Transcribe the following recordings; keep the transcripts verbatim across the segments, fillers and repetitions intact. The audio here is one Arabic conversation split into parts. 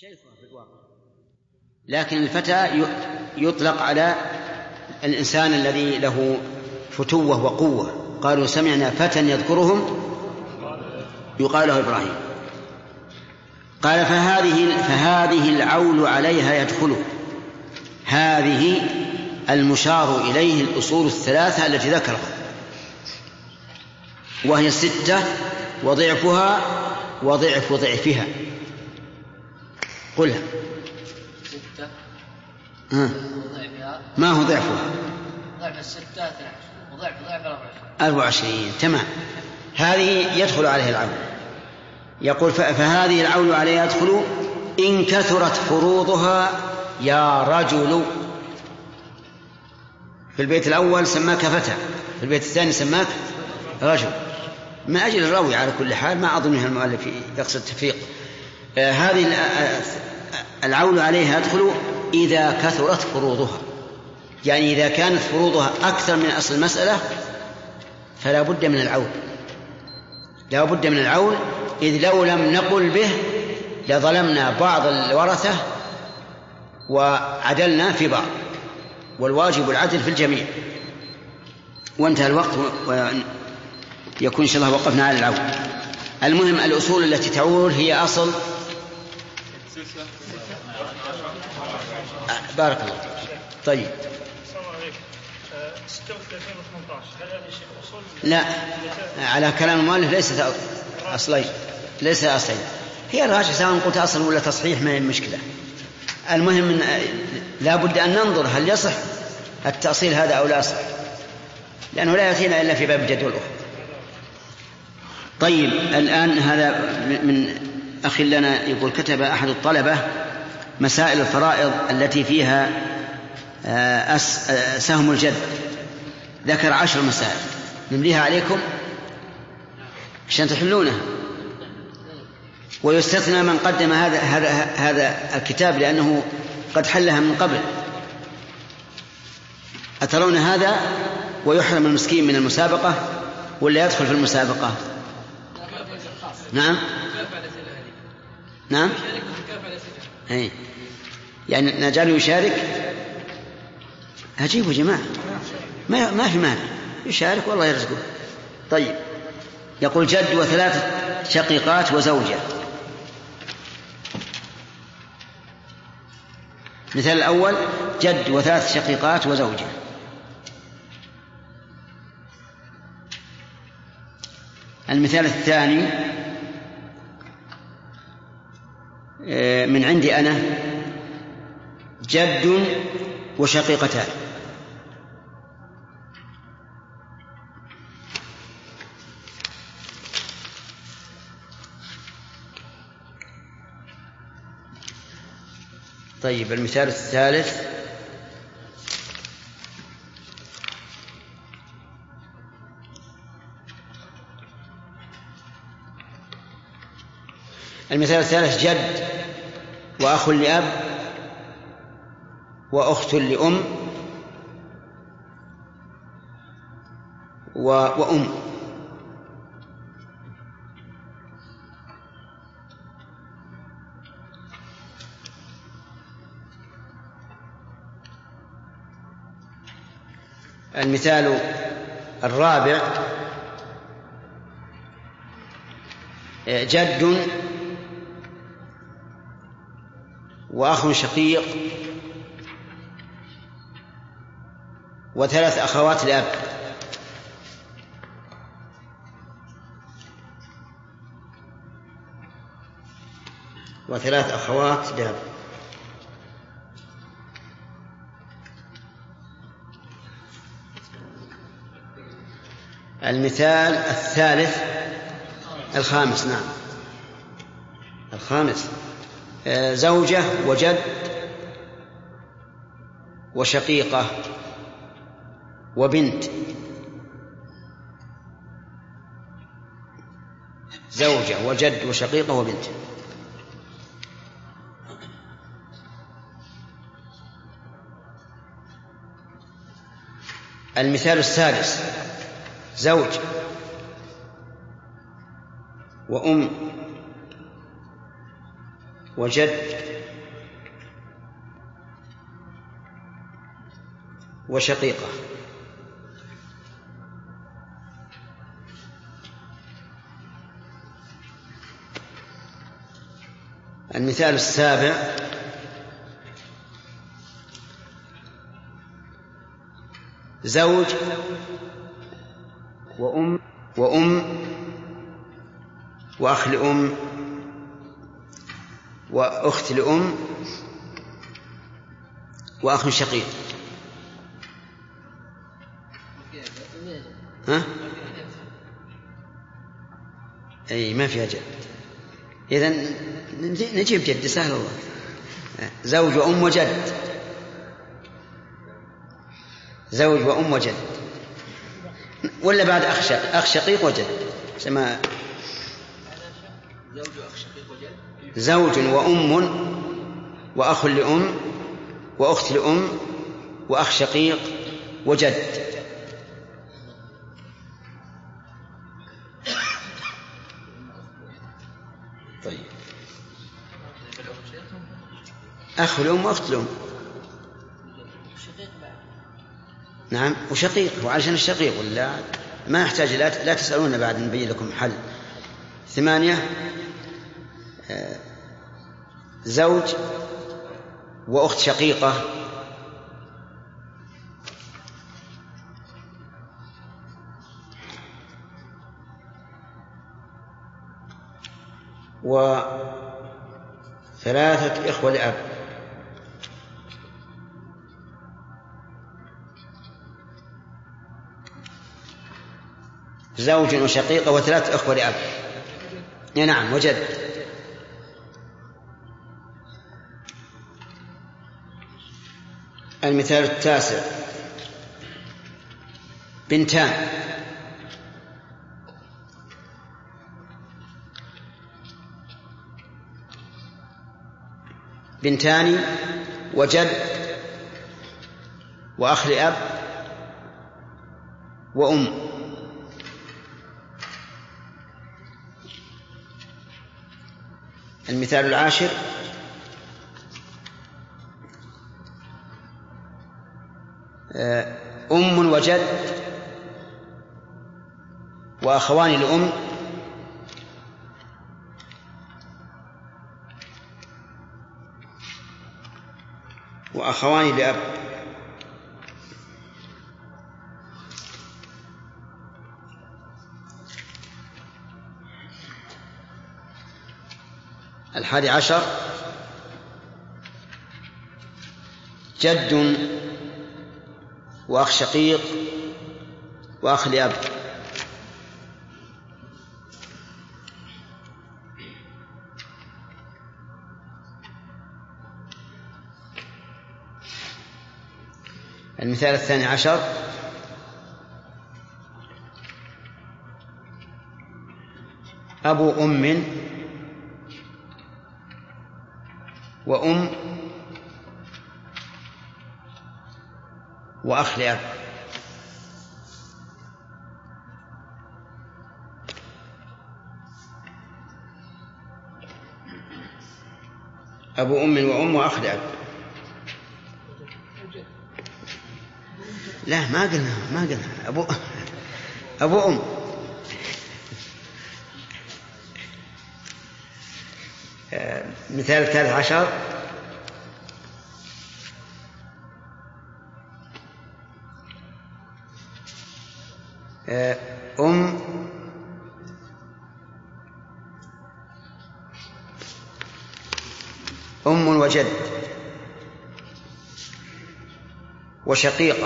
شيخها في الواقع، لكن الفتى يطلق على الإنسان الذي له فتوة وقوة. قالوا سمعنا فتى يذكرهم يقال له إبراهيم. قال فهذه, فهذه العول عليها يدخل. هذه المشار إليه الأصول الثلاثة التي ذكرها، وهي ستة وضعفها وضعف ضعفها. قلها. ستة آه. وضعفها. ما هو ضعفها؟ ضعف الستة اثنى عشر وضعف ضعف أربعة وعشرين. تمام. هذه يدخل عليها العول. يقول فهذه العول عليها يدخل إن كثرت فروضها يا رجل. في البيت الأول سماك فتى، في البيت الثاني سماك رجل، ما أجل الراوي على كل حال، ما أظنها المؤلف يقصد التفريق. آه هذه العول عليها يدخل إذا كثرت فروضها، يعني إذا كانت فروضها أكثر من أصل المسألة فلا بد من العول، لا بد من العول، إذ لو لم نقل به لظلمنا بعض الورثة وعدلنا في بعض، والواجب العدل في الجميع. وانتهى الوقت ويكون إن شاء الله وقفنا على العول. المهم الأصول التي تعول هي أصل. بارك الله. طيب لا، على كلام المؤلف ليست أصلين، ليس أصلين، هي الراجح سواء قلت أصل ولا تصحيح ما هي المشكلة. المهم لا بد أن ننظر هل يصح التأصيل هذا أو لا يصح، لأنه لا يأتينا إلا في باب الجدول الأخرى. طيب الآن هذا من أخ لنا يقول كتب أحد الطلبة مسائل الفرائض التي فيها سهم الجد، ذكر عشر مسائل، نمليها عليكم عشان تحلونها، ويستثنى من قدم هذا هذا هذا الكتاب لأنه قد حلها من قبل. أترون هذا ويحرم المسكين من المسابقة ولا يدخل في المسابقة؟ نعم نعم أي. يعني نجعله يشارك. أجيبوا جماعة، ما ما في مانع يشارك والله يرزقه. طيب يقول جد وثلاث شقيقات وزوجة. مثال الأول جد وثلاث شقيقات وزوجة. المثال الثاني من عندي أنا جد وشقيقتان. طيب المثال الثالث المثال الثالث جد وأخ لأب وأخت لأم وأم. المثال الرابع جد وأخ شقيق وثلاث أخوات لأب. وثلاث أخوات لأب. المثال الثالث الخامس نعم الخامس زوجة وجد وشقيقة وبنت. زوجة وجد وشقيقة وبنت. المثال السادس زوج وأم وجد وشقيقة. المثال السابع: زوج وأم وأم وأخ لأم وأخت لأم وأخ شقيق. ها؟ أي ما فيها جد. إذن نجيب جد سهل الله. زوج وأم وجد. زوج وأم وجد، ولا بعد أخ شقيق, أخ شقيق وجد سما زوج وأخ شقيق وجد. زوج وأم وأخ لأم وأخت لأم وأخ شقيق وجد. طيب أخ لأم وأخت لأم. نعم وشقيق، وعشان الشقيق ولا ما يحتاج، لا, لا تسألون بعد نبين لكم حل. ثمانية: زوج وأخت شقيقة وثلاثة إخوة لأب. زوج وشقيقة وثلاث أخوة لأب. نعم وجد. المثال التاسع: بنتان بنتان وجد وأخ لأب وأم. المثال العاشر: أم وجد وأخوان لأم وأخوان لأب. الحادي عشر: جد وأخ شقيق وأخ لأب. المثال الثاني عشر: أبو أم وأم وأخ لأب. أبو أم وأم وأخ لأب. لا ما قلنا ما قلنا أبو أبو أم. مثال الثالث عشر: أم أم وجد وشقيقة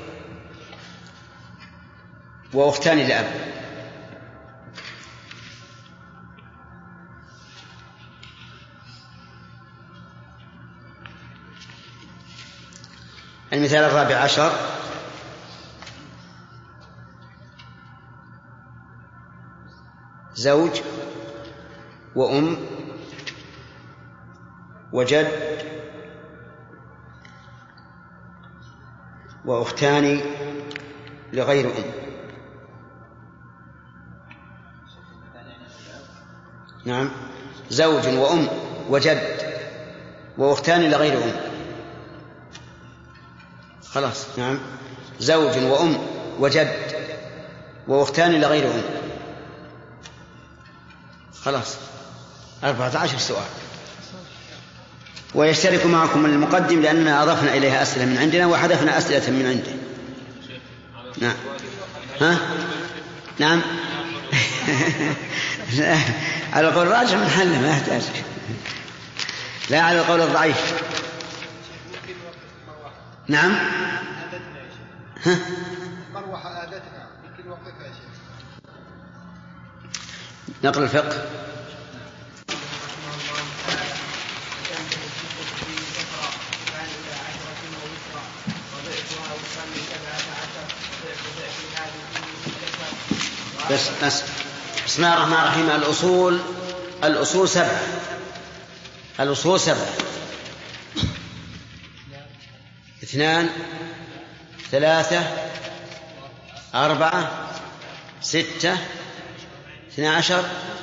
وأختان لأب. المثال الرابع عشر: زوج وأم وجد وأختان لغير أم. نعم زوج وأم وجد وأختان لغير أم. خلاص. نعم. زوج وأم وجد وأختان لغير أم. خلاص. أربعة عشر سؤال. ويشترك معكم المقدم لأننا أضفنا إليها أسئلة من عندنا وحذفنا أسئلة من عنده. نعم. ها؟ نعم. على القول الراجح من حل ما يحتاج، لا على القول الضعيف. نعم. ها؟ مروحة آدتها يمكن وقتها شيء. نقل الفقه. بس بس بسم الله الرحمن الرحيم. الأصول الأصول سبعة. الأصول سبعة: اثنان، ثلاثة، أربعة، ستة، اثنى عشر،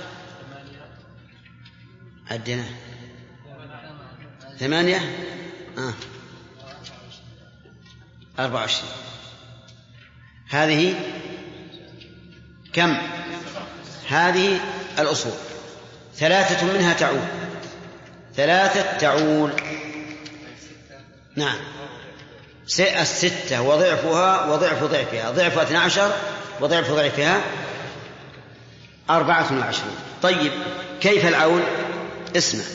عدنا ثمانية، آه. أربعة وعشرين. هذه كم؟ هذه الأصول. ثلاثة منها تعول. ثلاثة تعول. نعم. الستة وضعفها وضعف ضعفها، ضعف اثنى عشر وضعف ضعفها أربعة وعشرين. طيب كيف العول؟ اسمع.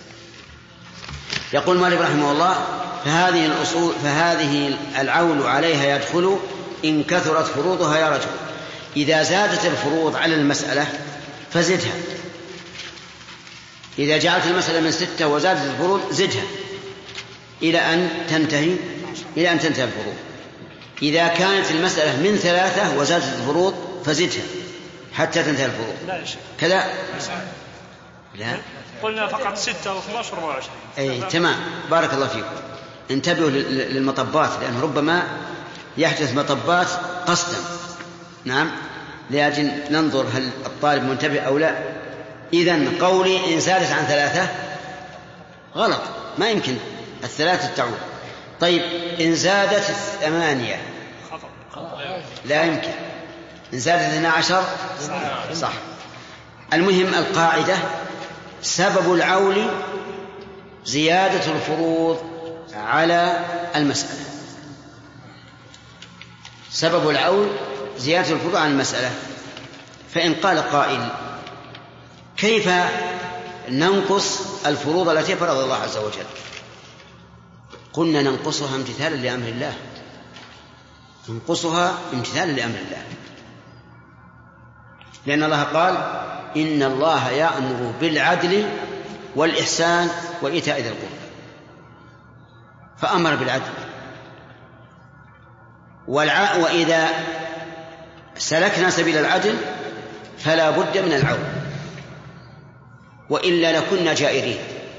يقول مالك رحمه الله: فهذه الأصول فهذه العول عليها يدخل إن كثرت فروضها يا رجل. إذا زادت الفروض على المسألة فزدها. إذا جعلت المسألة من ستة وزادت الفروض زدها إلى أن تنتهي إلى أن تنتهي الفروض. إذا كانت المسألة من ثلاثة وزادت الفروض فزدها حتى تنتهي الفروض. لا يا شيخ. كذا. لا. قلنا فقط ستة واثنى عشر وأربعة وعشرين. أي تمام. بارك الله فيكم. انتبهوا للمطبات، لأن ربما يحدث مطبات قصدا. نعم. لأجل ننظر هل الطالب منتبه أو لا. إذن قولي إن زادت عن ثلاثة غلط، ما يمكن الثلاثة تعود. طيب إن زادت ثمانية لا يمكن. إن زادت اثنى عشر صح. المهم القاعدة: سبب العول زيادة الفروض على المسألة. سبب العول زيادة الفروض على المسألة. فإن قال قائل: كيف ننقص الفروض التي فرض الله عز وجل؟ قلنا: ننقصها امتثالا لأمر الله. ننقصها امتثالا لأمر الله، لأن الله قال: إن الله يأمر بالعدل والإحسان وإيتاء ذي القربى. فأمر بالعدل. والع... وإذا سلكنا سبيل العدل فلا بد من العون، وإلا لكنا جائرين.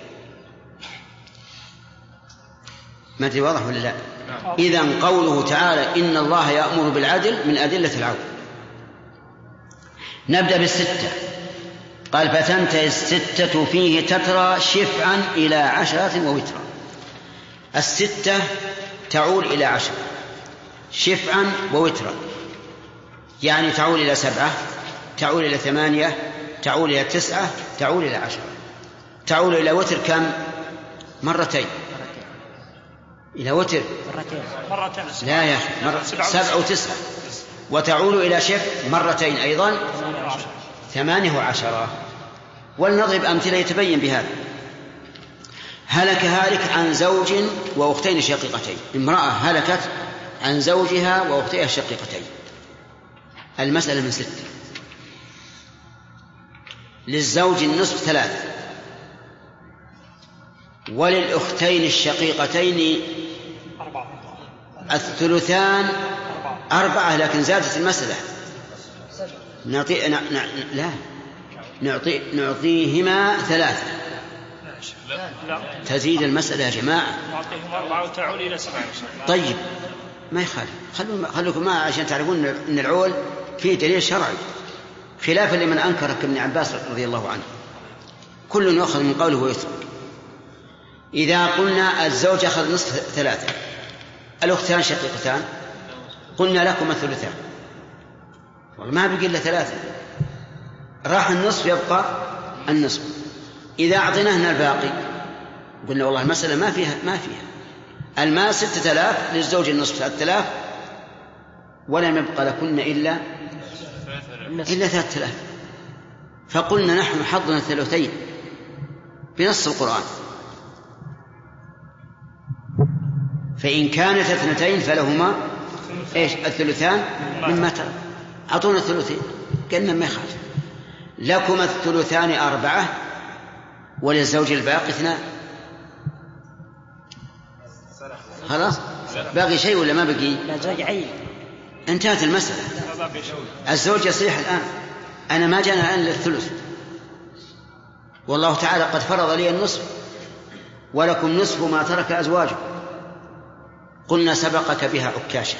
ما أدري واضح ولا لا؟ إذن قوله تعالى: إن الله يأمر بالعدل من أدلة العون. نبدأ بالستة. قال: فتنتهي الستة فيه تترى شفعا إلى عشرة ووترا. الستة تعول إلى عشرة شفعا ووترا، يعني تعول إلى سبعة، تعول إلى ثمانية، تعول إلى تسعة، تعول إلى عشرة. تعول إلى وتر كم؟ مرتين. إلى وتر مرتين. لا يا أخي، مرة سبعة وتسعة. وتعول إلى شفع مرتين أيضا ثمانية وعشرة. ولنضرب أمثلة يتبين بهذا. هلك هالك عن زوج وأختين شقيقتين. امرأة هلكت عن زوجها وأختيها الشقيقتين. المسألة من ستة. للزوج النصف ثلاث، وللأختين الشقيقتين الثلثان أربعة. لكن زادت المسألة. نعطي... ن... ن... لا نعطي... نعطيهما ثلاثة. لا. تزيد المسألة يا جماعة. نعطيهم أربعة وتعول إلى سبعة. طيب ما يخالف. خلوا خلوكم ما عشان تعرفون أن العول فيه دليل شرعي، خلافا لمن أنكر كابن عباس رضي الله عنه. كل يأخذ من قوله ويترك. إذا قلنا الزوج أخذ نصف ثلاثة، الأختان شقيقتان، قلنا لكم الثلثان، والله ما بقي إلا ثلاثة، راح النصف يبقى النصف. إذا أعطيناهن الباقي قلنا والله المسألة ما فيها ما فيها المال ستة آلاف، للزوج النصف ثلاثة آلاف، ولم يبقى لكن إلا إلا ثلاثة آلاف. فقلنا نحن حظنا الثلثين بنص القرآن، فإن كانت اثنتين فلهما إيش الثلثان مما ترك. أعطونا الثلثين، قلنا ما يخالف، لكم الثلثان أربعة وللزوج الباقي اثنان. خلاص باقي شيء ولا ما بقي؟ لا زوج عين. انتهت المسألة. الزوج يصيح الآن، أنا ما جانا الآن للثلث، والله تعالى قد فرض لي النصف ولكم نصف ما ترك أزواجه. قلنا سبقك بها عكاشة،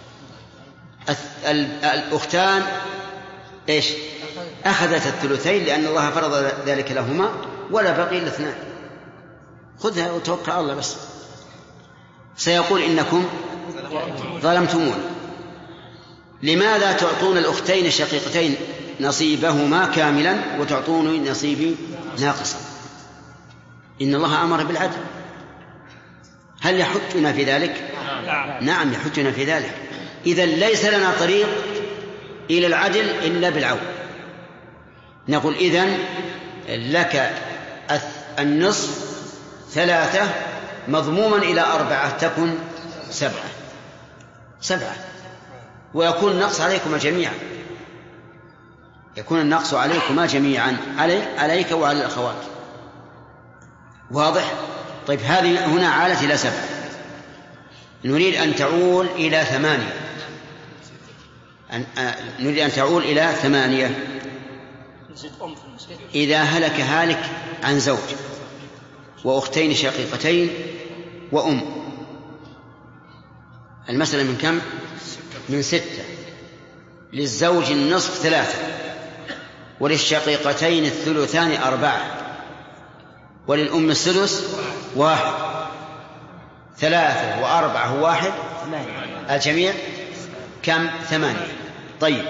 الأختان إيش أخذت الثلثين لأن الله فرض ذلك لهما، ولا بقي إلا اثنان، خذها وتوكل على الله. بس سيقول إنكم ظلمتمون. لماذا تعطون الأختين الشقيقتين نصيبهما كاملا وتعطوني نصيبي ناقصا؟ إن الله أمر بالعدل. هل يحجنا في ذلك؟ نعم يحجنا في ذلك. إذن ليس لنا طريق إلى العدل إلا بالعون. نقول إذن لك النصف ثلاثة مضموما إلى أربعة تكن سبعة سبعة ويكون النقص عليكما جميعا، يكون النقص عليكما جميعا، علي عليك وعلى الأخوات. واضح؟ طيب هذه هنا عالت إلى سبعة، نريد أن تعول إلى ثمانية، أن نريد أن تعول إلى ثمانية. إذا هلك هالك عن زوج وأختين شقيقتين وأم، المسألة من كم؟ من ستة. للزوج النصف ثلاثة، وللشقيقتين الثلثان أربعة، وللأم السدس واحد. ثلاثة وأربعة واحد، الجميع كم؟ ثمانية. طيب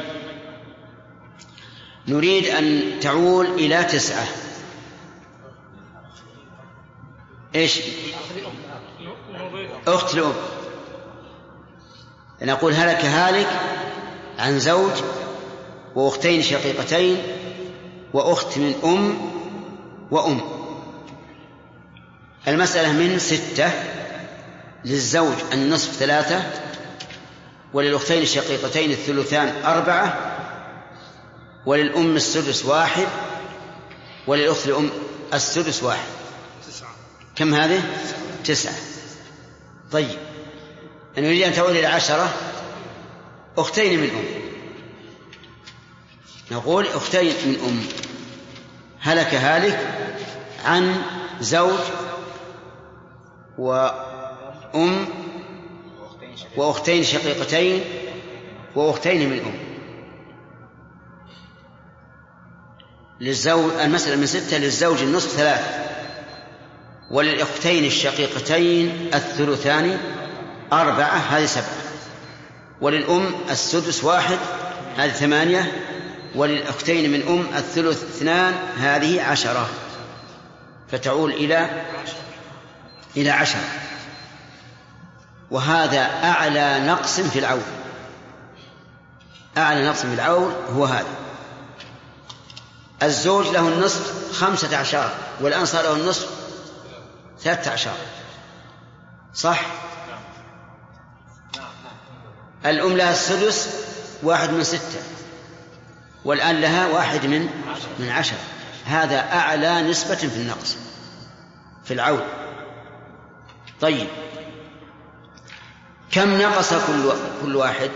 نريد أن تعول إلى تسعة. إيش؟ أخت لأم. نقول هلك هالك عن زوج وأختين شقيقتين وأخت من أم وأم. المسألة من ستة، للزوج النصف ثلاثة، وللأختين الشقيقتين الثلثان أربعة، وللأم السدس واحد، وللأخت الأم السدس واحد. كم هذه؟ تسعة. طيب نريد أن تعود إلى عشرة. أختين من أم، نقول أختين من أم، هلك هالك عن زوج وأم وأختين شقيقتين وأختين من أم. للزوج المسألة من ستة، للزوج النصف ثلاثة، وللأختين الشقيقتين الثلثان أربعة، هذه سبعة، وللأم السدس واحد، هذه ثمانية، وللأختين من أم الثلث اثنان، هذه عشرة، فتعول إلى إلى عشرة. وهذا أعلى نقص في العول، أعلى نقص في العول هو هذا. الزوج له النصف خمسة عشر، والآن صار له النصف ثلاثة عشر، صح؟ الأم لها السدس واحد من ستة، والآن لها واحد من من عشر. هذا أعلى نسبة في النقص في العول. طيب كم نقص كل كل واحد؟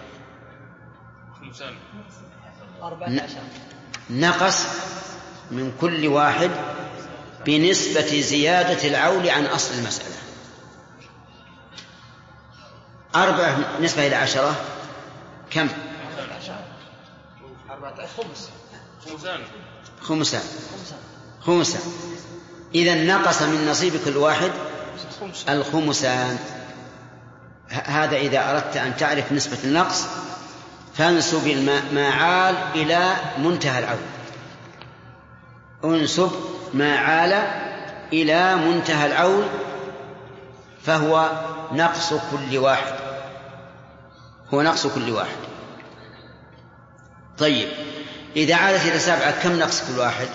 نقص من كل واحد بنسبة زيادة العول عن أصل المسألة. أربعة نسبة إلى عشرة كم؟ خمسان. خمسان خمسان إذا نقص من نصيب كل واحد الخمسان. هذا إذا أردت أن تعرف نسبة النقص فانسب ما عال إلى منتهى العول. انسب ما عال إلى منتهى العول فهو نقص كل واحد، هو نقص كل واحد. طيب إذا عادت إلى سبعة كم نقص كل واحد؟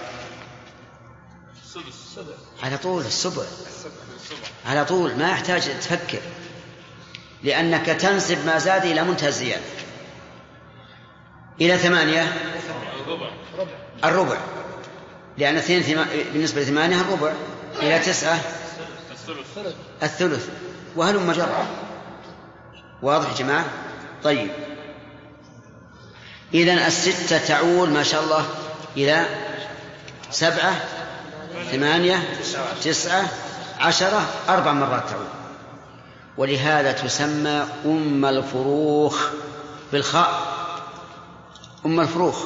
على طول السبع، على طول ما يحتاج تفكر، لأنك تنسب ما زاد إلى منتهى الزيادة. إلى ثمانية الربع، لأن اثنين بالنسبة لثمانية الربع. إلى تسعة الثلث، وهلم جرا. واضح يا جماعة؟ طيب إذن الستة تعول ما شاء الله إلى سبعة ثمانية تسعة عشرة، أربع مرات تعود. ولهذا تسمى أم الفروخ بالخاء، أم الفروخ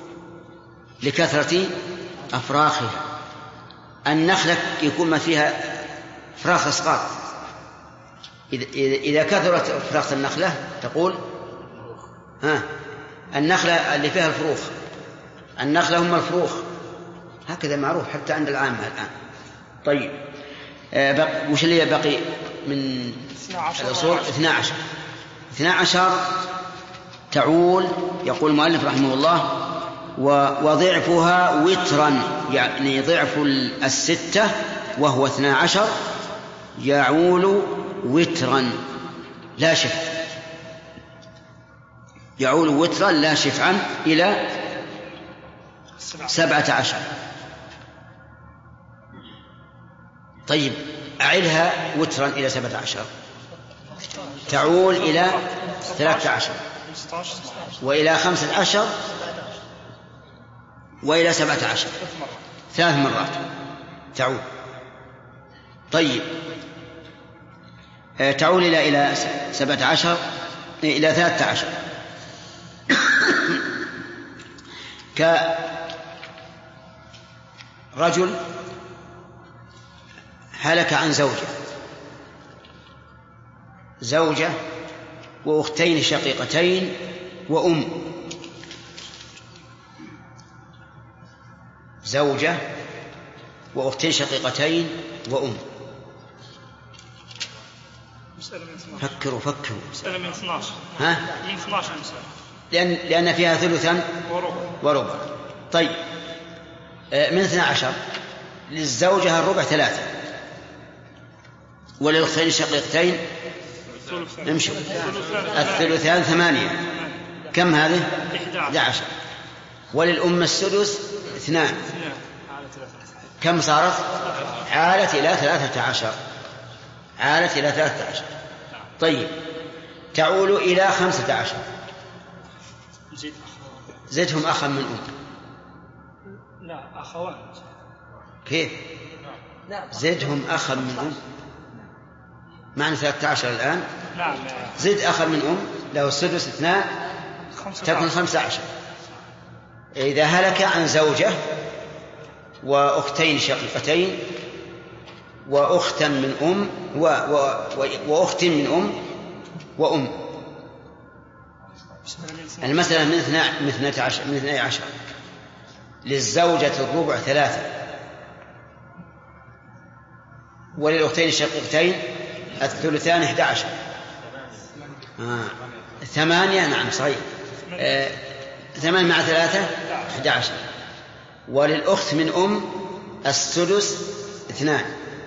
لكثرة أفراخها. النخلة يكون ما فيها فراخ أصغار، إذا كثرت فراخ النخلة تقول ها النخلة اللي فيها الفروخ، النخلة هم الفروخ، هكذا معروف حتى عند العامة الآن. طيب بق... وش اللي بقي من الأصول؟ اثنا عشر. اثنا عشر تعول، يقول المؤلف رحمه الله وضعفها وترا، يعني ضعف الستة وهو اثنا عشر يعول وترا لا شفع، يعول وترا لا شفعا إلى سبعة عشر. طيب أعلها وترا إلى سبعة عشر تعول إلى ثلاثة عشر وإلى خمسة عشر وإلى سبعة عشر، ثلاث مرات تعول. طيب تعول إلى إلى سبعة عشر إلى ثلاثة عشر كرجل هلك عن زوجة زوجة وأختين شقيقتين وأم، زوجة وأختين شقيقتين وأم. فكروا فكروا مسألة من اثنا عشر. ها؟ من اثنا عشر مسألة. لأن لأن فيها ثلثا وربع. وربع. طيب من اثنا عشر للزوجة الربع ثلاثة، وللأختين الشقيقتين امشوا الثلثان ثمانية، كم هذه؟ إحدى عشر. وللأم السدس اثنان، كم صارت؟ عالت إلى ثلاثة عشر، عالت إلى ثلاثة عشر. طيب تعول إلى خمسة عشر، زدهم أخا من أم. لا أخوان. كيف؟ زدهم أخا من أم، معنى ثلاثة عشر الآن. نعم. زد أخا من أم له السدس اثنان تكون خمسة عشر. إذا هلك عن زوجة وأختين شقيقتين وأختا من أم و... و... وأخت من أم وأم، المسألة من اثنى من اثنى عشر من اثنى عشر للزوجة الربع ثلاثة، وللأختين الشقيقتين الثلثان إحدى عشر. آه. ثمانية، نعم صحيح. آه. ثمان مع ثلاثة إحدى عشر. وللأخت من أم السدس اثنان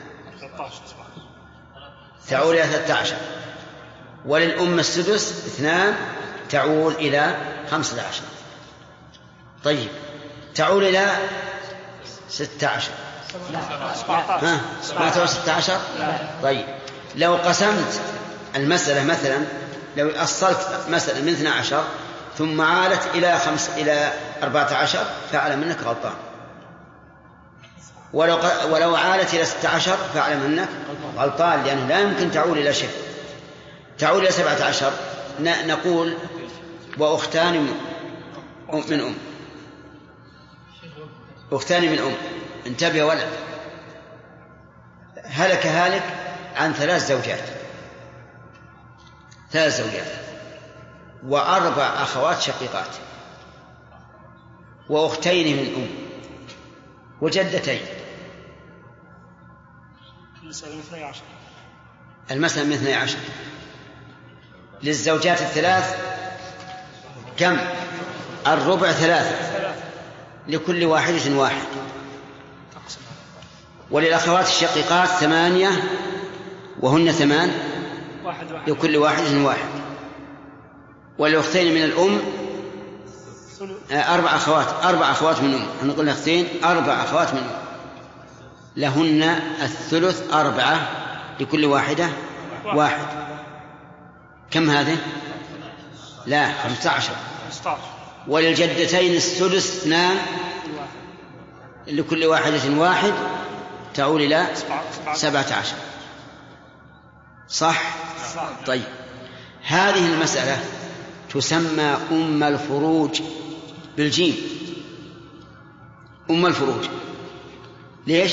تعول إلى ثلاثة عشر، وللأم السدس اثنان تعول إلى خمسة عشر. طيب تعول إلى ستة عشر. ها ما تعول ستة عشر. طيب لو قسمت المسألة مثلا، لو أصلت مسألة من اثنى عشر ثم عالت إلى خمس إلى أربعة عشر فاعلم أنك غلطان، ولو ولو عالت إلى ستة عشر فاعلم أنك غلطان، لأنه لا يمكن تعول إلى شيء. تعول إلى سبعة عشر نقول وأختان من أم، أختان من أم، انتبه ولا هلك هالك عن ثلاث زوجات ثلاث زوجات وأربع أخوات شقيقات وأختين من أم وجدتين. المسألة من اثني عشر. المسألة من اثني عشر. للزوجات الثلاث كم؟ الربع ثلاثة، لكل واحدة واحد. وللأخوات الشقيقات ثمانية وهن ثمان، لكل واحدة واحد. وللأختين من الأم أربع أخوات أربع أخوات من أم، نقول أختين أربع أخوات من أم، لهن الثلث أربعة، لكل واحدة واحد. كم هذه؟ لا، خمسة عشر. وللجدتين السدس اثنان، لكل واحدة واحد، تعول إلى سبعة عشر. صح؟ طيب، هذه المسألة تسمى أم الفروج بالجيم. أم الفروج ليش؟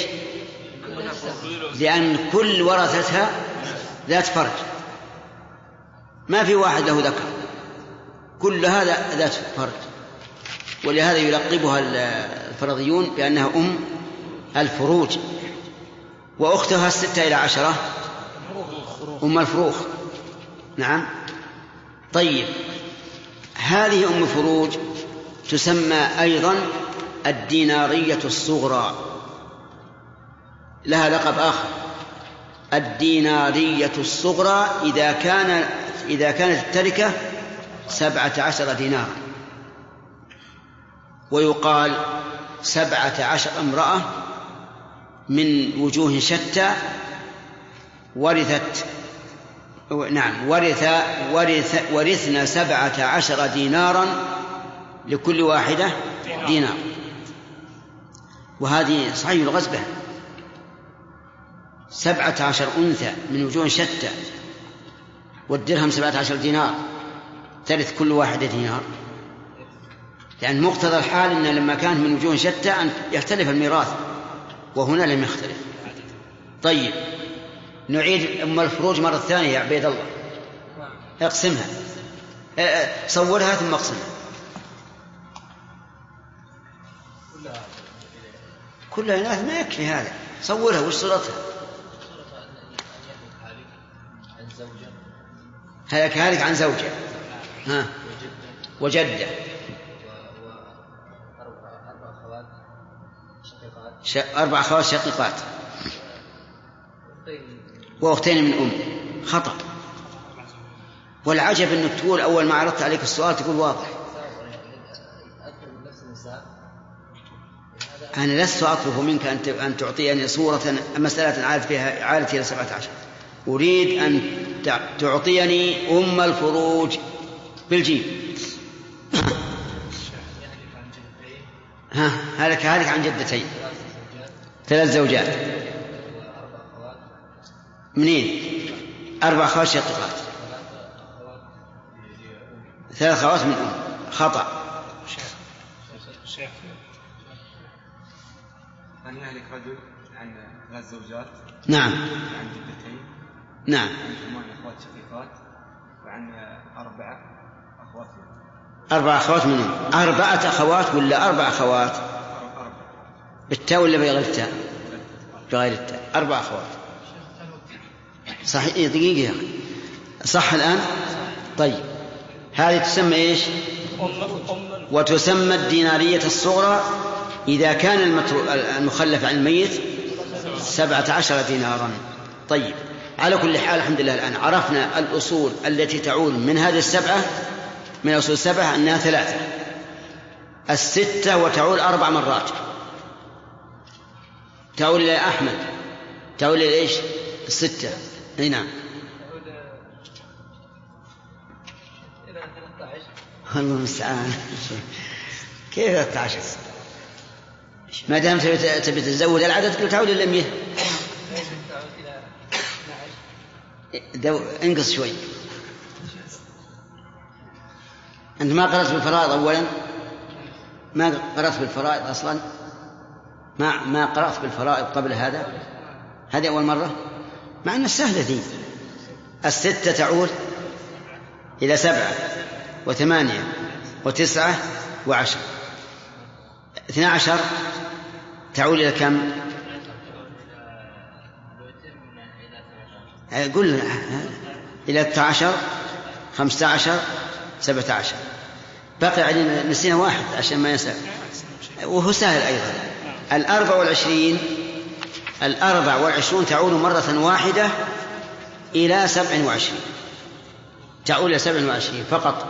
لأن كل ورثتها ذات فرج، ما في واحد له ذكر، كل هذا ذات فرج. ولهذا يلقبها الفرضيون بأنها أم الفروج. وأختها الستة إلى عشرة أم الفروخ. نعم. طيب، هذه أم الفروج تسمى أيضا الدينارية الصغرى، لها لقب آخر، الدينارية الصغرى إذا كان إذا كانت التركة سبعة عشر دينارا. ويقال سبعة عشر امرأة من وجوه شتى ورثت نعم ورث ورث ورثنا سبعة عشر دينارا، لكل واحدة دينار. وهذه صحيح الغزبة، سبعة عشر أنثى من وجوه شتى، والدرهم سبعة عشر دينار، ترث كل واحدة دينار. لأن مقتضى الحال أن لما كانت من وجوه شتى أن يختلف الميراث، وهنا لم يختلف. طيب، نعيد أم الفروج مرة ثانية يا عبيد الله. اقسمها، صورها ثم اقسمها. كلها إناث ما يكفي هذا، صورها وش صورتها؟ هلك هالك عن زوجة، ها، وجدة، أربع أخوات شقيقات، وأختين من أم. خطأ. والعجب أنك تقول أول ما عرضت عليك السؤال تقول واضح. أنا لست أطلب منك أن تعطيني صورة مسألة عالت فيها عالت إلى سبعة عشر، أريد أن تعطيني أم الفروج بالجيم. ها، هلك هلك عن جدتين، ثلاث زوجات، منين؟ أربع أخوات شقيقات، ثلاث أخوات من أم. خطأ. أن يهلك رجل عن ثلاث زوجات، نعم، عن جدتين، نعم، عن ثمان أخوات شقيقات، وعن أربعة أخوات من أربع أخوات من أم. أربعة أخوات ولا أربع أخوات؟ أربعة. بالتاء ولا بغير التاء؟ بغير التاء. أربع أخوات. صحيح. دقيقة يا أخي، صح الآن؟ طيب، هذه تسمى إيش؟ وتسمى الدينارية الصغرى إذا كان المخلف عن الميت سبعة عشر دينارا. طيب، على كل حال الحمد لله الآن عرفنا الأصول التي تعول من هذه السبعة، من أصول السبعة أنها ثلاثة، الستة وتعول أربع مرات، تعول إلى أحمد، تعول إلى إيش؟ الستة. أي نعم. الله المستعان. كيف ثلاثة عشر؟ ما دام تبي تزود العدد تعود إلى مئة. انقص شوي. أنت ما قرأت بالفرائض أولا؟ ما قرأت بالفرائض أصلا؟ ما ما قرأت بالفرائض قبل هذا؟ هذه أول مرة، مع أن السهلة دي. الستة تعود إلى سبعة وثمانية وتسعة وعشر. اثنا عشر تعود إلى كم؟ قل إلى اثنى عشر، خمسة عشر، سبعة عشر. بقي علينا نسينا واحد عشان ما ينسى، وهو سهل أيضا. الأربع والعشرين الأربع والعشرون تعود مرة واحدة إلى سبع وعشرين، تعود إلى سبع وعشرين فقط.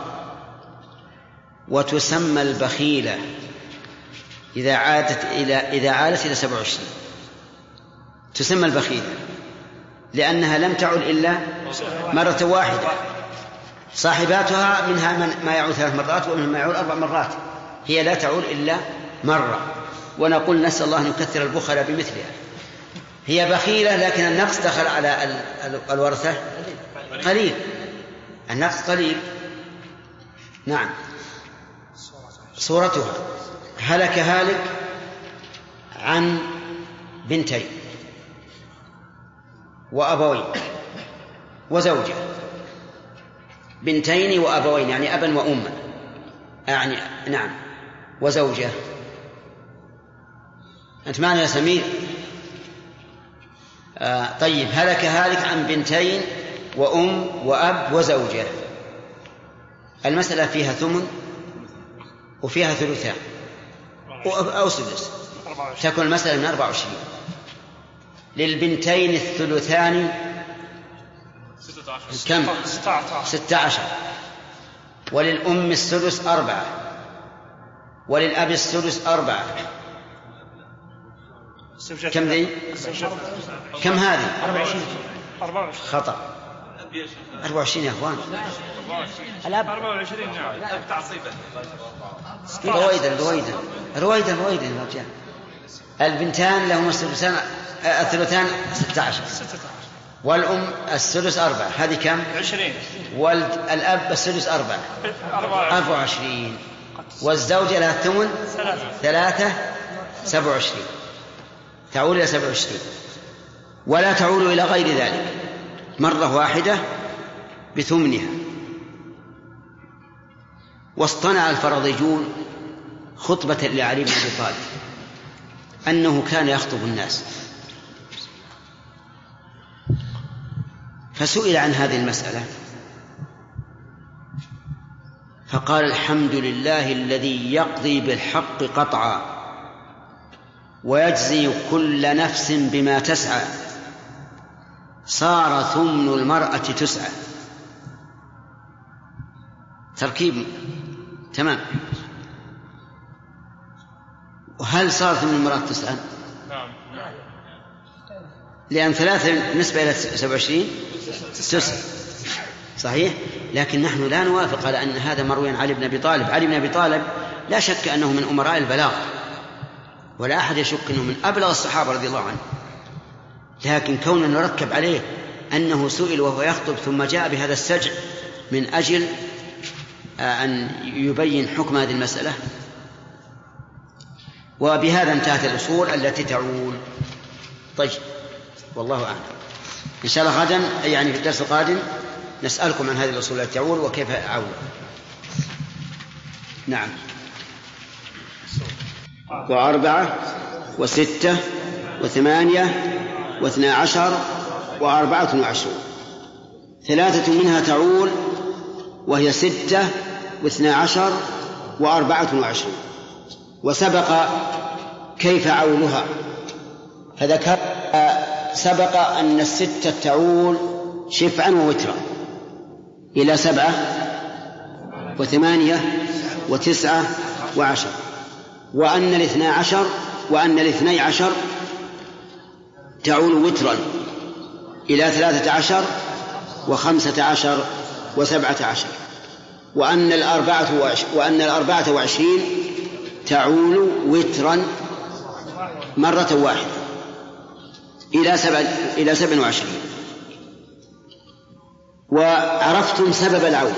وتسمى البخيلة إذا عادت إلى إذا عادت إلى سبع وعشرين، تسمى البخيلة لأنها لم تعد إلا مرة واحدة. صاحباتها منها من ما يعود ثلاث مرات ومنها ما يعود أربع مرات، هي لا تعود إلا مرة. ونقول نسأل الله أن يكثر البخل بمثلها. هي بخيلة لكن النقص دخل على الورثة قليل، النقص قليل. نعم. صورتها: هلك هالك عن بنتين وأبوين وزوجة. بنتين وأبوين يعني أبا وأما، يعني نعم، وزوجة. أنت معنا يا سمير؟ آه طيب. هلك هالك عن بنتين وأم وأب وزوجة. المسألة فيها ثمن وفيها ثلثان أو سدس، تكون المسألة من أربع وعشرين. للبنتين الثلثان كم؟ ستة عشر. وللأم السدس أربعة، وللأب السدس أربعة. كم ذي؟ كم هذه؟ خطأ. أربع وعشرين يا أخوان. الأب أربع وعشرين. نعم. تعصيبا. رويدا رويدا رويدا رويدا يا رجال. البنتان لهما الثلثان الثلثان ستة عشر، والأم السدس أربعة، هذه كم؟ عشرين. والأب السدس أربعة، أربع وعشرين. والزوجة لها الثمن ثلاثة، سبع وعشرين. تعود إلى سبع وعشرين، ولا تعود إلى غير ذلك، مرة واحدة بثمنها. واصطنع الفرضيون خطبة لعلي بن أبي طالب أنه كان يخطب الناس، فسئل عن هذه المسألة فقال: الحمد لله الذي يقضي بالحق قطعا ويجزي كل نفس بما تسعى، صار ثمن المرأة تسعى. تركيب تمام. وهل صار ثمن المرأة تسعى؟ لأن ثلاثة نسبة إلى سبع وعشرين تسعة، صحيح. لكن نحن لا نوافق على أن هذا مروي عن علي بن أبي طالب. علي بن أبي طالب لا شك أنه من أمراء البلاغ، ولا أحد يشك أنه من أبلغ الصحابة رضي الله عنه، لكن كون نركب عليه أنه سئل وهو يخطب ثم جاء بهذا السجع من أجل أن يبين حكم هذه المسألة. وبهذا انتهت الأصول التي تعول. طيب، والله أعلم. إن شاء الله غدا يعني في الدرس القادم نسألكم عن هذه الأصول التي تعول وكيف أعول. نعم. وأربعة وستة وثمانية واثنى عشر وأربعة وعشرون. ثلاثة منها تعول وهي ستة واثنى عشر وأربعة وعشرون. وسبق كيف عولها، فذكر سبق أن الستة تعول شفعا ووترا إلى سبعة وثمانية وتسعة وعشر، وأن الاثنى عشر وأن الاثني عشر تعول وترا إلى ثلاثة عشر وخمسة عشر وسبعة عشر، وأن الأربعة وأن الأربعة وعشرين تعول وترا مرة واحدة إلى سبع إلى سبع وعشرين. وعرفتم سبب العول،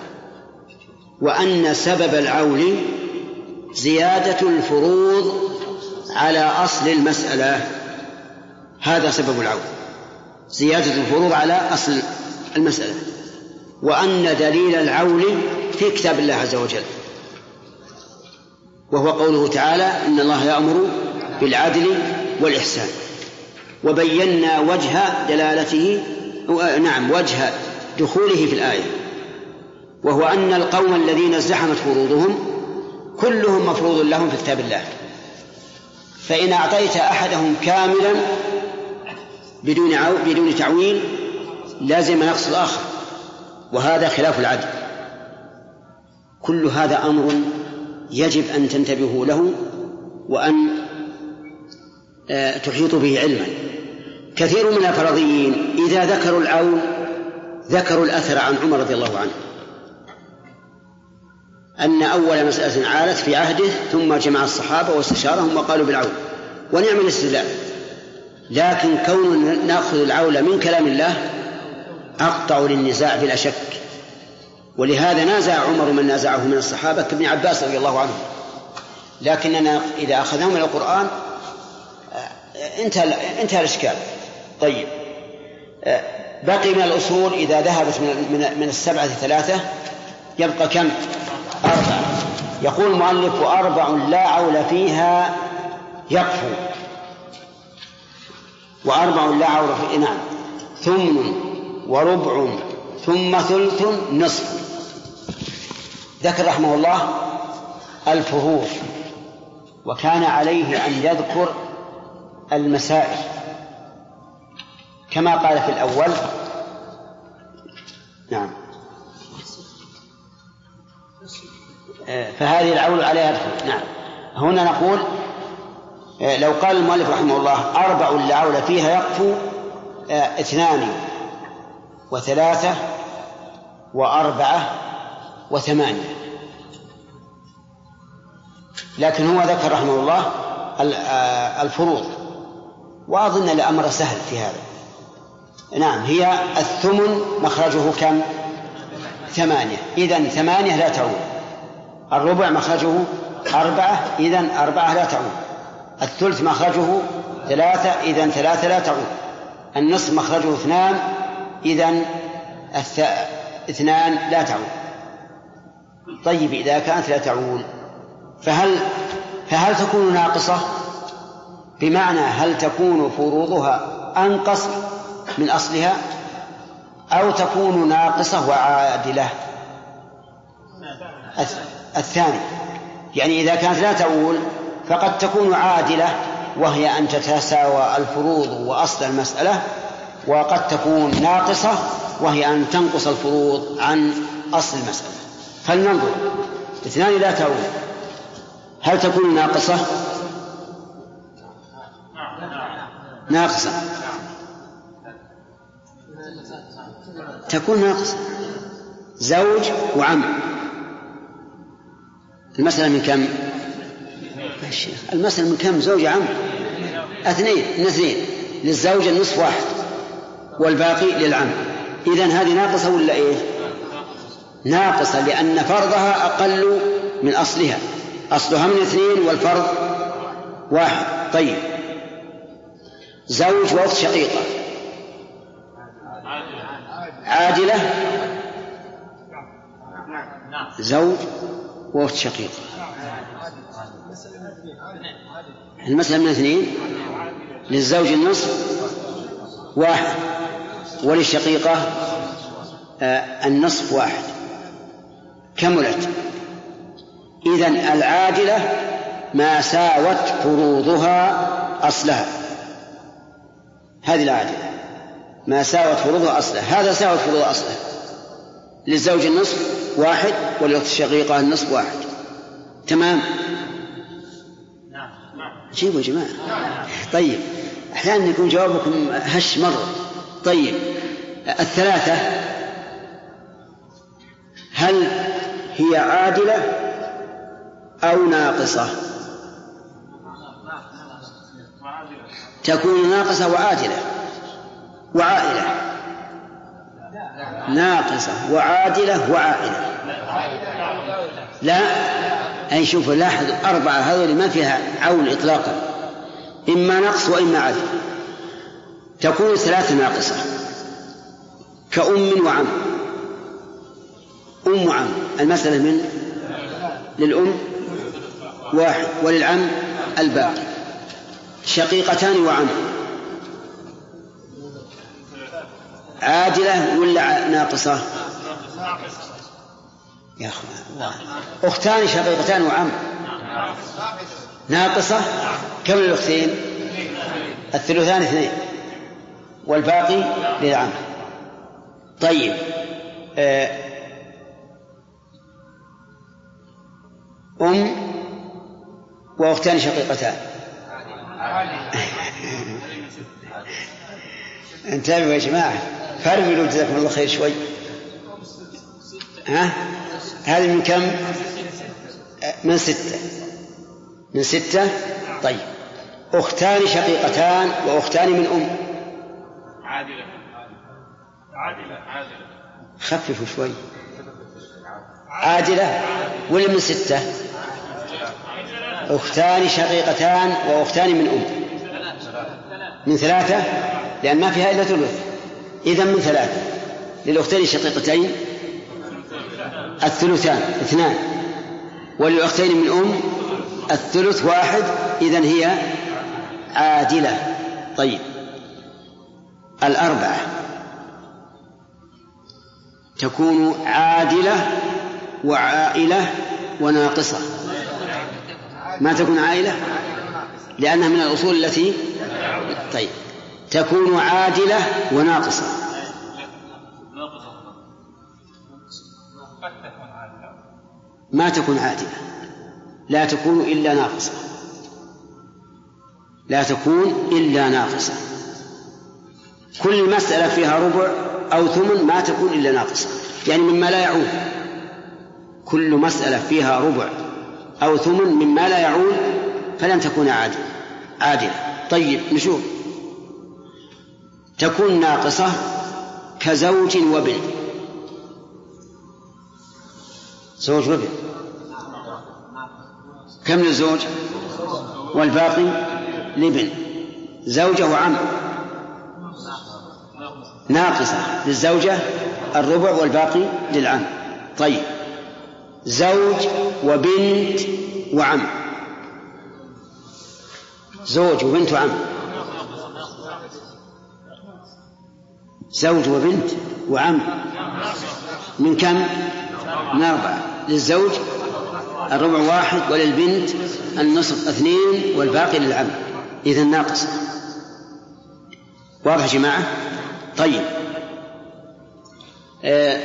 وأن سبب العول زيادة الفروض على أصل المسألة. هذا سبب العول، زيادة الفروض على أصل المسألة. وأن دليل العول في كتاب الله عز وجل، وهو قوله تعالى إن الله يأمر بالعدل والإحسان. وبينا وجه دلالته، نعم وجه دخوله في الآية، وهو أن القوم الذين ازدحمت فروضهم كلهم مفروض لهم في كتاب الله، فإن أعطيت أحدهم كاملا بدون عو... بدون تعويل لازم نقص الآخر، وهذا خلاف العدل. كل هذا أمر يجب أن تنتبهوا له وأن تحيطوا به علما. كثير من الفرضيين إذا ذكروا العول ذكروا الأثر عن عمر رضي الله عنه أن أول مسألة عالت في عهده ثم جمع الصحابة واستشارهم وقالوا بالعول، ونعم الاستدلال. لكن كون نأخذ العول من كلام الله أقطع للنزاع بلا شك، ولهذا نازع عمر من نازعه من الصحابة كابن عباس رضي الله عنه. لكننا إذا أخذناه من القرآن انتهى, انتهى الإشكال. طيب، بقي من الأصول إذا ذهبت من, من السبعة ثلاثة يبقى كم؟ أربعة. يقول المؤلف وأربع لا عول فيها يكفو. وأربع لا عول فيها، نعم، ثمن وربع ثم ثلث نصف. ذكر رحمه الله الفروض، وكان عليه أن يذكر المسائل كما قال في الأول. نعم، فهذه العول عليها يدخل. نعم، هنا نقول لو قال المؤلف رحمه الله أربع لا عول فيها يكفو اثنان وثلاثة وأربعة وثمانية، لكن هو ذكر رحمه الله الفروض، وأظن الأمر سهل في هذا. نعم، هي الثمن مخرجه كم؟ ثمانية، إذن ثمانية لا تعود. الربع مخرجه أربعة، إذن أربعة لا تعود. الثلث مخرجه ثلاثة، إذن ثلاثة لا تعود. النصف مخرجه اثنان، إذن الث... اثنان لا تعود. طيب، إذا كانت لا تعود فهل فهل تكون ناقصة؟ بمعنى هل تكون فروضها أنقص من أصلها أو تكون ناقصة وعادلة؟ الثاني، يعني إذا كانت لا تعول فقد تكون عادلة، وهي أن تتساوى الفروض وأصل المسألة، وقد تكون ناقصة وهي أن تنقص الفروض عن أصل المسألة. فلننظر، اثنان لا تعول هل تكون ناقصة؟ ناقصة، تكون ناقصة. زوج وعم، المسألة من كم؟ المسألة من كم؟ زوج عم اثنين، من اثنين للزوج النصف واحد والباقي للعم. إذن هذه ناقصة ولا إيه؟ ناقصة، لأن فرضها أقل من أصلها، أصلها من اثنين والفرض واحد. طيب، زوج وأخت شقيقة عادلة، زوج وأخت شقيقة المسألة من اثنين، للزوج النصف واحد وللشقيقة آه النصف واحد، كملت. إذن العادلة ما ساوت فروضها أصلها، هذه العادلة ما ساوت فروضها أصلها، هذا ساوت فروضها أصلها. للزوج النصف واحد وللأخت الشقيقة النصف واحد. تمام؟ جيبوا يا جماعة. طيب، أحيانا يكون جوابكم هش مرة. طيب، الثلاثة هل هي عادلة أو ناقصة؟ تكون ناقصة وعادلة وعائلة، ناقصة وعادلة وعائلة. لا، أي شوف، لاحظ أربعة هذول ما فيها عول إطلاقا، إما نقص وإما عدل. تكون ثلاثة ناقصة كأم وعم. أم وعم المسألة من للأم واحد وللعم الباقي. شقيقتان وعم عادلة ولا ناقصة؟ يا أخوان أختان شقيقتان وعم ناقصة. كم الأختين؟ الثلثان اثنين والباقي للعم. طيب أم وأختان شقيقتان انتبهوا يا جماعة، فرملوا جزاكم الله خير شوي. ها هذه من كم؟ من ستة. من ستة. طيب أختان شقيقتان وأختان من أم عادلة عادلة عادلة خففوا شوي. عادلة ولا من ستة؟ أختان شقيقتان وأختان من أم من ثلاثة لأن ما فيها إلا ثلث. إذن من ثلاثة للأختين الشقيقتين الثلثان اثنان وللأختين من أم الثلث واحد. إذن هي عادلة. طيب الأربعة تكون عادلة وعائلة وناقصة. ما تكون عائلة لأنها من الأصول التي طيب تكون عادلة وناقصة. ما تكون عادلة، لا تكون إلا ناقصة. لا تكون إلا ناقصة. كل مسألة فيها ربع أو ثمن ما تكون إلا ناقصة، يعني مما لا يعود. كل مسألة فيها ربع أو ثمن مما لا يعود فلن تكون عادلة. عادلة. طيب نشوف. تكون ناقصة كزوج وبنت. زوج وبنت كم للزوج والباقي لبن. زوجة وعم ناقصة للزوجة الربع والباقي للعم. طيب زوج وبنت وعم. زوج وبنت وعم. زوج وبنت وعم من كم؟ من أربعة. للزوج الربع واحد وللبنت النصف اثنين والباقي للعم. إذن ناقص. واضح يا جماعة؟ طيب آه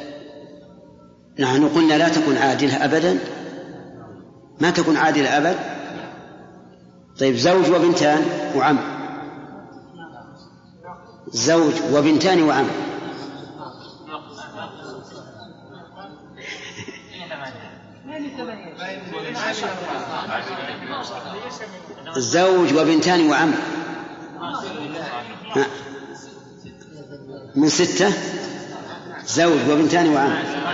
نحن قلنا لا تكون عادلة أبدا. ما تكون عادلة أبد. طيب زوج وبنتان وعم. زوج وبنتان وعم. زوج وبنتان وعم من ستة. زوج وبنتان وعم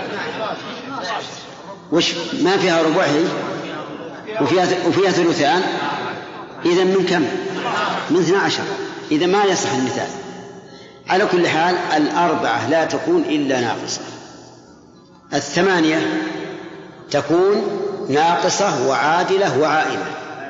وش ما فيها ربع هي وفيها, وفيها ثلثان. إذن من كم؟ من اثنى عشر. إذا ما يصح المثال. على كل حال الأربعة لا تكون إلا ناقصة. الثمانية تكون ناقصة وعادلة وعائلة.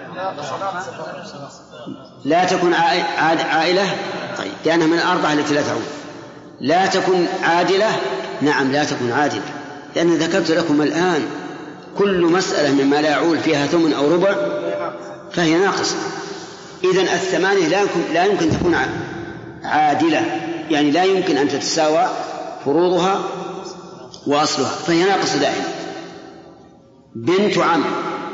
لا تكون عائلة طيب لأنها من الأربعة التي لا تعود. لا تكون عادلة. نعم لا تكون عادلة لأن ذكرت لكم الآن كل مسألة مما لا يعول فيها ثمن أو ربع فهي ناقصة. إذن الثمانية لا يمكن, لا يمكن تكون عادلة، يعني لا يمكن أن تتساوى فروضها وأصلها فهي ناقصة دائما. بنت عم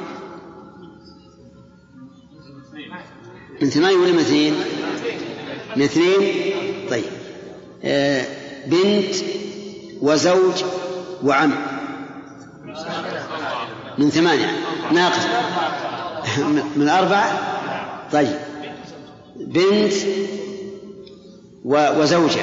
من ثمانية ولا من اثنين؟ من اثنين. طيب آه بنت وزوج وعم من ثمانية ناقص من أربعة. طيب بنت وزوجة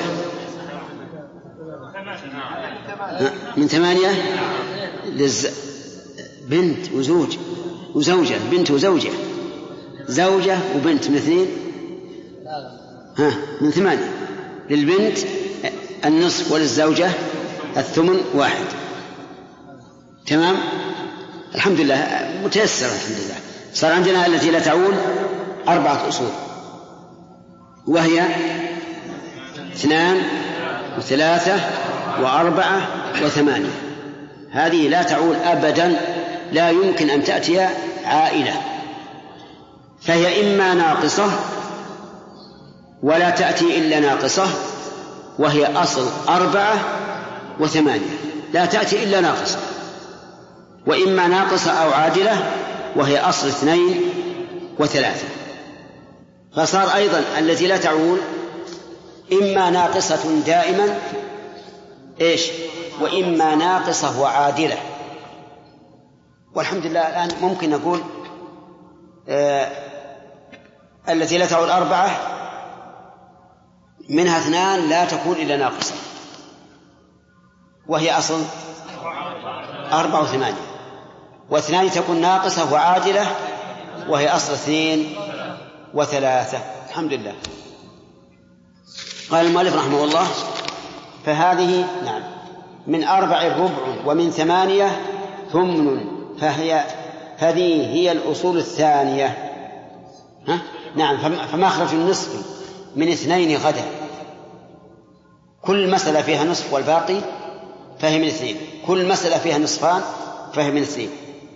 من ثمانية. للز... بنت وزوج وزوجة بنت وزوجة زوجة وبنت من اثنين ها من ثمانية. للبنت النصف وللزوجة الثمن واحد. تمام. الحمد لله متيسر الحمد لله. صار عندنا التي لا تعول أربعة أصول، وهي اثنان وثلاثة وأربعة وثمانية. هذه لا تعول أبدا، لا يمكن أن تأتي عائلة، فهي إما ناقصة ولا تأتي إلا ناقصة، وهي أصل أربعة وثمانية لا تأتي إلا ناقصة، وإما ناقصة أو عادلة وهي أصل اثنين وثلاثة. فصار أيضا التي لا تعول إما ناقصة دائما إيش وإما ناقصة وعادلة. والحمد لله الآن ممكن نقول آه التي لا تعول أربعة منها اثنان لا تكون إلا ناقصة، وهي أصل أربعة وثمانية، واثنان تكون ناقصة وعادلة وهي أصل اثنين وثلاثة. الحمد لله. قال المؤلف رحمه الله: فهذه نعم من أربع ربع ومن ثمانية ثمن، فهي هذه هي الأصول الثانية. ها؟ نعم. فمخرج النصف من اثنين غدا، كل مسألة فيها نصف والباقي فهي من اثنين، كل مسألة فيها نصفان فهي من اثنين.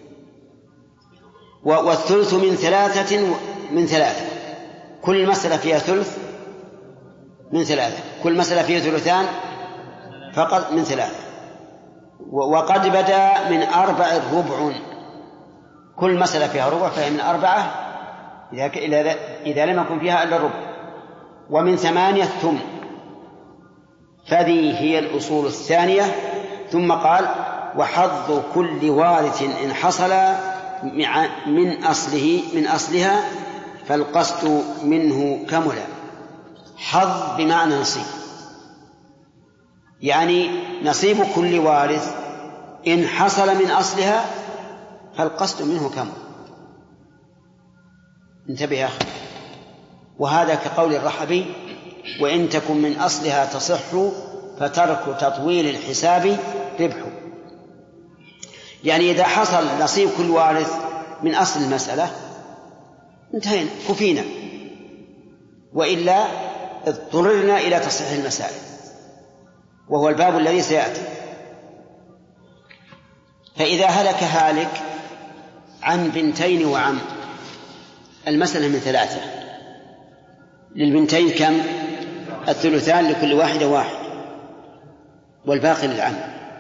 والثلث من ثلاثة من ثلاثة، كل مسألة فيها ثلث من ثلاثة، كل مسألة فيها ثلثان فقط من ثلاثة. وقد بدأ من أربع ربع، كل مسألة فيها ربع فهي من أربعة إذا لم يكن فيها إلا الربع. ومن ثمانية ثمن، فهذه هي الأصول الثانية. ثم قال: وحظ كل وارث إن حصل من أصله من أصلها فالقسط منه كملا. حظ بمعنى نصيب، يعني نصيب كل وارث إن حصل من أصلها فالقسط منه كمل. انتبه يا أخي. وهذا كقول الرحبي: وإن تكن من أصلها تصح فترك تطويل الحساب ربح. يعني إذا حصل نصيب كل وارث من أصل المسألة انتهينا كفينا، وإلا اضطررنا إلى تصحيح المسائل، وهو الباب الذي سيأتي. فإذا هلك هالك عن بنتين وعم، المسألة من ثلاثة، للبنتين كم؟ الثلثان لكل واحدة واحد، والباقي للعم.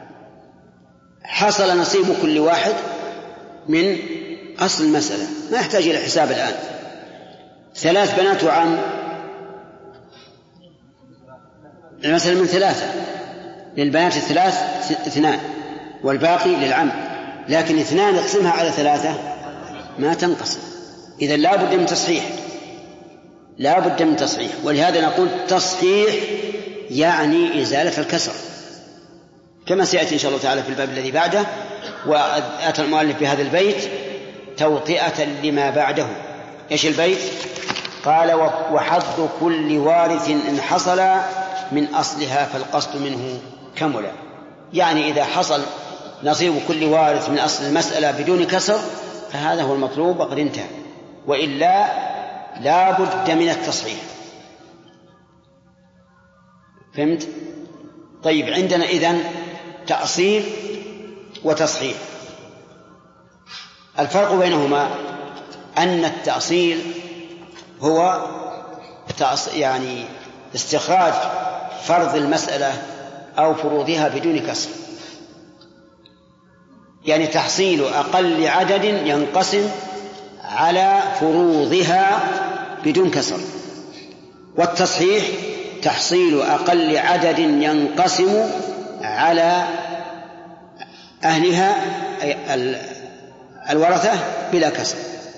حصل نصيب كل واحد من أصل المسألة، ما يحتاج إلى حساب الآن. ثلاث بنات وعم، المسألة من ثلاثة، للبنات الثلاث اثنان والباقي للعم، لكن اثنان اقسمها على ثلاثة ما تنقسم، إذا لا بد من تصحيح، لا بد من تصحيح. ولهذا نقول تصحيح يعني إزالة الكسر، كما سيأتي إن شاء الله تعالى في الباب الذي بعده. وأتى المؤلف بهذا البيت توطئة لما بعده. إيش البيت؟ قال: وحظ كل وارث إن حصل من أصلها فالقسط منه كملا. يعني إذا حصل نصيب كل وارث من أصل المسألة بدون كسر فهذا هو المطلوب وقد انتهى، وإلا لا بد من التصحيح. فهمت؟ طيب، عندنا إذن تأصيل وتصحيح. الفرق بينهما أن التأصيل هو يعني استخراج فرض المسألة أو فروضها بدون كسر، يعني تحصيل أقل عدد ينقسم على فروضها بدون كسر. والتصحيح تحصيل أقل عدد ينقسم على أهلها أي الورثة بلا كسر.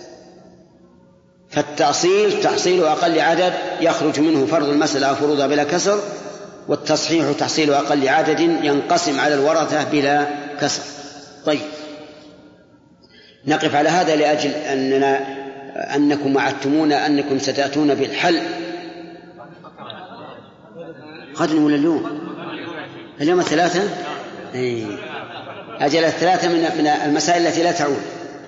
فالتأصيل تحصيل أقل عدد يخرج منه فرض المسألة أو فروضها بلا كسر، والتصحيح تحصيل أقل عدد ينقسم على الورثة بلا كسر. طيب، نقف على هذا لأجل أننا أنكم وعدتمونا أنكم ستأتون بالحل غد ولا اليوم؟ اليوم الثلاثة. إيه. أجل الثلاثة من من المسائل التي لا تعود،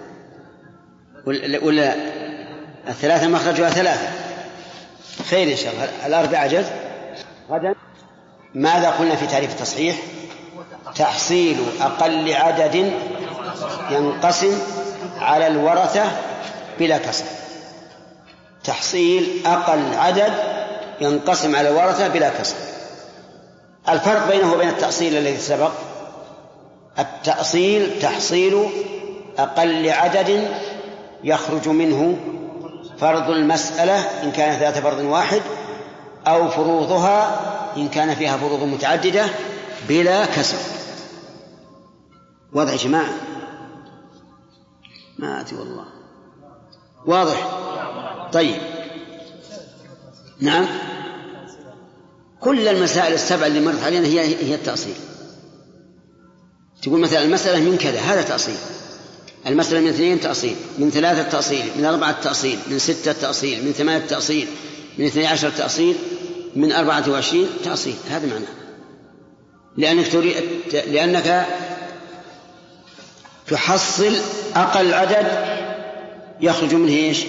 ولا الثلاثة مخرجها ثلاثة. خير إن شاء الله. الأربعة أجل غدا. ماذا قلنا في تعريف التصحيح؟ تحصيل أقل عدد ينقسم على الورثة بلا كسر. تحصيل أقل عدد ينقسم على الورثة بلا كسر. الفرق بينه وبين التأصيل الذي سبق: التأصيل تحصيل أقل عدد يخرج منه فرض المسألة إن كان ذات فرض واحد، أو فروضها إن كان فيها فروض متعددة بلا كسر. واضح يا جماعة؟ ما أتي والله. واضح؟ طيب. نعم، كل المسائل السبع اللي مرت علينا هي هي التأصيل. تقول مثلا المسألة من كذا، هذا تأصيل. المسألة من اثنين تأصيل، من ثلاثة تأصيل، من أربعة تأصيل، من ستة تأصيل، من ثمانية تأصيل، من اثني عشر تأصيل، من أربعة وعشرين تأصيل. هذا معناه. لأنك تريد لأنك تحصل أقل عدد يخرج منه إيش؟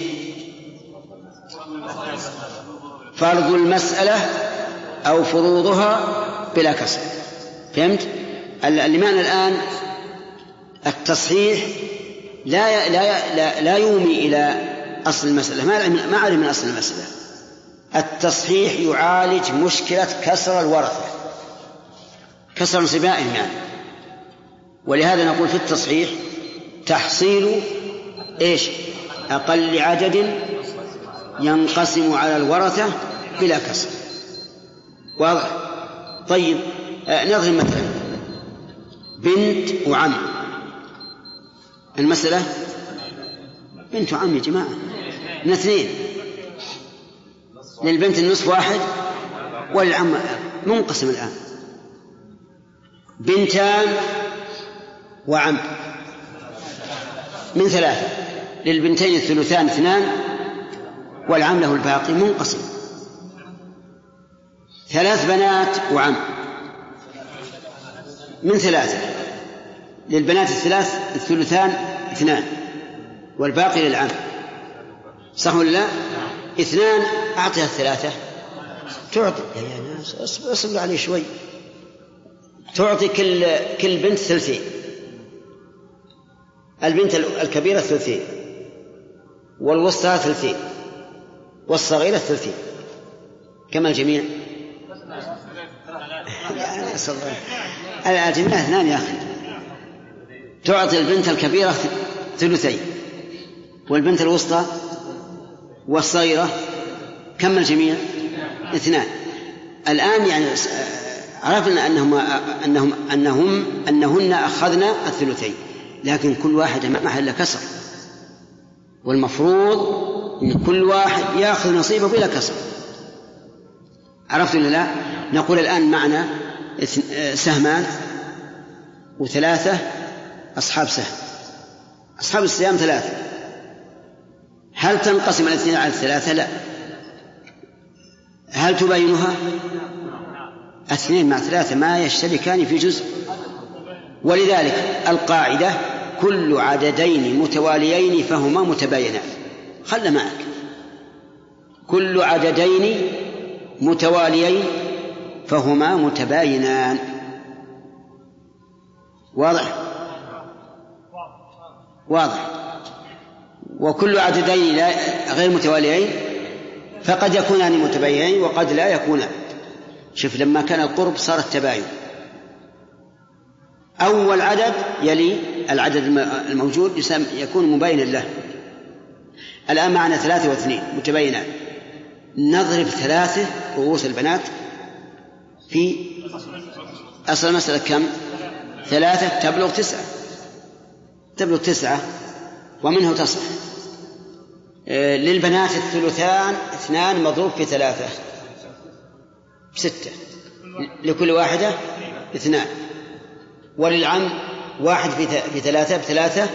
فرض المسألة أو فروضها بلا كسر. فهمت؟ المعنى الآن التصحيح لا لا لا, لا يومي إلى أصل المسألة، ما ما علم من أصل المسألة. التصحيح يعالج مشكلة كسر الورثة، كسر انصبائهم يعني. ولهذا نقول في التصحيح تحصيل إيش؟ أقل عدد ينقسم على الورثة بلا كسر. واضح؟ طيب، نضرب مثلا بنت وعم. المسألة بنت وعم يا جماعة من اثنين، للبنت النصف واحد والعم منقسم الآن. بنتان وعم من ثلاثة، للبنتين الثلثان اثنان والعم له الباقي منقسم. ثلاث بنات وعم من ثلاثة، للبنات الثلاث الثلثان اثنان والباقي للعم. صح ولا لا؟ اثنان أعطيها الثلاثة تعطي يا ناس اصبر عليه شوي، تعطي كل كل بنت ثلثين، البنت الكبيرة ثلثين والوسطى ثلثين والصغيرة ثلثين. كما الجميع يعني صلى الله الجميع اثنان يا أخي. تعطي البنت الكبيرة ثلثين والبنت الوسطى والصغيرة كم الجميع؟ اثنان. الآن يعني عرفنا أنهم أنهم أنهم أنهن أخذنا الثلثين، لكن كل واحد ما محل كسر، والمفروض أن كل واحد يأخذ نصيبه بلا كسر. عرفت ولا لا؟ نقول الآن معنا سهمان وثلاثة أصحاب سهم. أصحاب السهام ثلاثة، هل تنقسم الاثنين على الثلاثة؟ لا. هل تبينها؟ اثنين مع ثلاثة ما يشتركان في جزء. ولذلك القاعدة كل عددين متواليين فهما متباينان. خل معك كل عددين متواليين فهما متباينان. واضح؟ واضح. وكل عددين غير متواليين فقد يكونان متباينين وقد لا يكونان. شوف لما كان القرب صار التباين، أول عدد يلي العدد الموجود يكون مباينا له. الآن معنا ثلاثة واثنين متباينان، نضرب ثلاثة رؤوس البنات في أصل المسألة كم؟ ثلاثة تبلغ تسعة، تبلغ تسعة ومنه تصح. للبنات الثلثان اثنان مضروب في ثلاثة ستة، لكل واحدة اثنان، وللعم واحد في ثلاثة بثلاثة،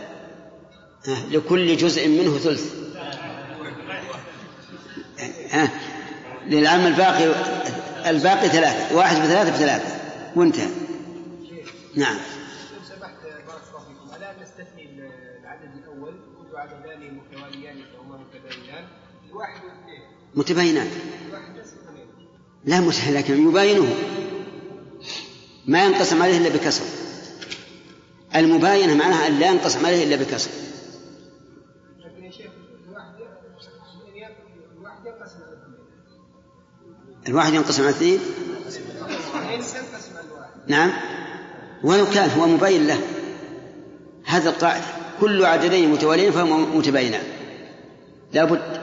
لكل جزء منه ثلث. للعم الباقي الباقي ثلاثة، واحد بثلاثة بثلاثة وانتهى. نعم. لو سمحت بارك الله فيكم، ألا نستثني العدد الأول كل عددان متواليان فهما متباينان، الواحد والاثنين متباينان الواحد نفس الاثنين لا متح لكن يباينه ما ينقسم عليه إلا بكسر. المباينة معناها أن لا ينقسم عليه إلا بكسر. لكن يا شيخ الواحد الواحد ينقسم على الاثنين. الواحد ينقسم على اثنين. نعم ولو كان هو مبين له. هذا القاعدة كل عددين متواليين فهم متباينان لا بد.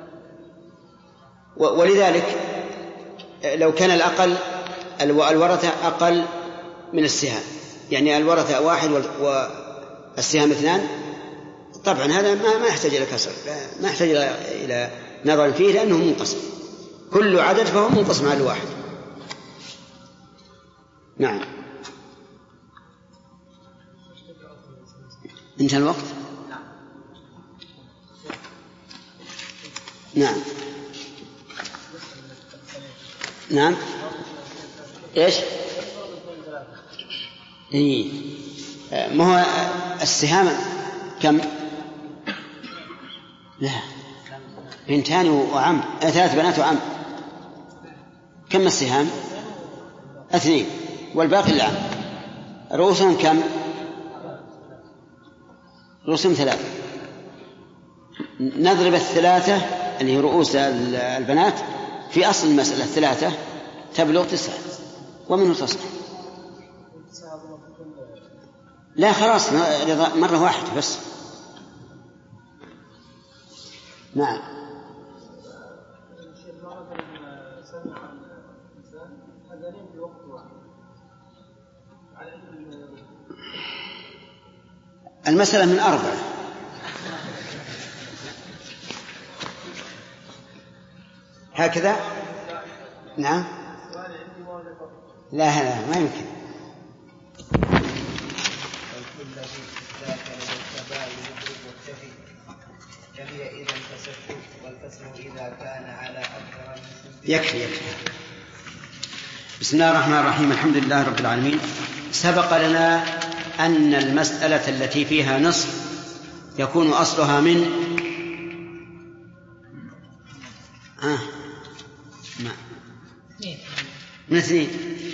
ولذلك لو كان الأقل الورثة أقل من السهام، يعني الورثة واحد والسهام اثنان، طبعا هذا ما يحتاج إلى كسر، ما يحتاج إلى نظر فيه لأنه منقسم، كل عدد فهو منقسم على الواحد. نعم. انتهى الوقت. نعم نعم ايش؟ ايه ما هو السهام كم؟ لا بنتان وعم، ثلاث بنات وعم. كم السهام؟ اثنين والباقي العم. رؤوسهم كم؟ رؤوسهم ثلاثة. نضرب الثلاثة اللي هي رؤوس البنات في أصل المسألة ثلاثة تبلغ تسعة ومنه تصح. لا خلاص مرة واحدة بس. نعم. المسألة من أربعة. هكذا. نعم. لا لا ما يمكن. يكفي يكفي. بسم الله الرحمن الرحيم. الحمد لله رب العالمين. سبق لنا أن المسألة التي فيها نصف يكون أصلها من آه. ما. من اثنين.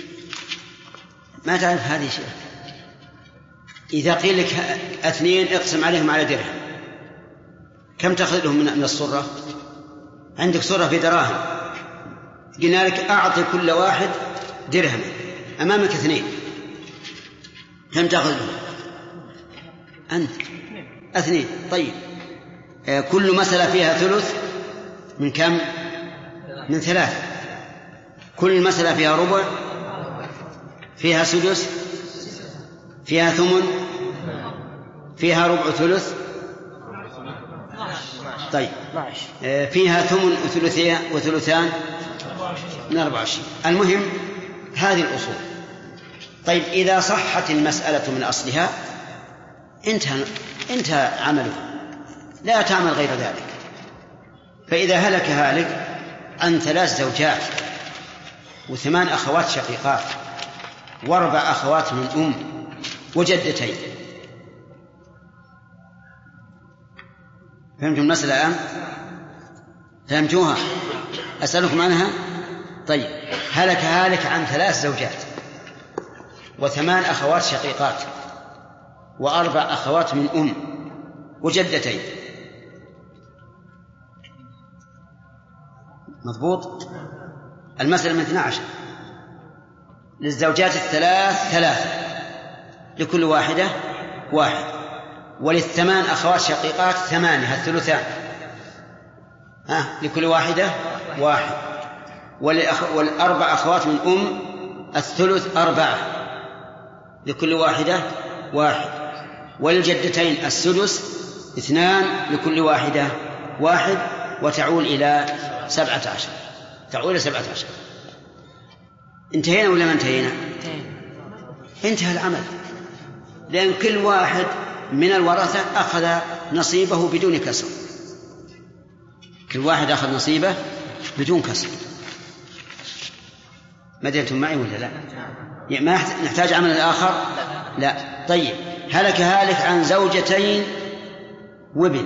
ما تعرف هذه شيء. إذا قيل لك اثنين اقسم عليهم على درهم، كم تأخذ لهم من الصرة؟ عندك صرة في دراهم، قلنا لك أعطي كل واحد درهم، أمامك اثنين، كم تأخذ لهم؟ أنت اثنين. طيب آه كل مسألة فيها ثلث من كم؟ من ثلاث. كل مسألة فيها ربع، فيها سدس، فيها ثمن، فيها ربع ثلث. طيب آه فيها ثمن وثلثين وثلثان من أربعة وعشرين. المهم هذه الأصول. طيب إذا صحت المسألة من أصلها انتهى انتهى عمله، لا تعمل غير ذلك. فإذا هلك هالك عن ثلاث زوجات وثمان أخوات شقيقات واربع أخوات من أم وجدتين، فهمتم المسألة الآن؟ فهمتوها؟ أسألكم عنها. طيب هلك هالك عن ثلاث زوجات وثمان أخوات شقيقات وأربع أخوات من أم وجدتين، مضبوط؟ المسألة من اثنى عشر. للزوجات الثلاث ثلاثة، لكل واحدة واحد، وللثمان أخوات شقيقات ثمانية الثلثان، ها لكل واحدة واحد، والأربع أخوات من أم الثلث أربعة، لكل واحدة واحد، وللجدتين السدس اثنان، لكل واحدة واحد، وتعول إلى سبعة عشر. تعول إلى سبعة عشر. انتهينا ولا ما انتهينا؟ انتهى العمل، لأن كل واحد من الورثة أخذ نصيبه بدون كسر. كل واحد أخذ نصيبه بدون كسر. مدينتم معي ولا لا؟ ما نحتاج عمل آخر؟ لا. طيب هلك هالك عن زوجتين وابن،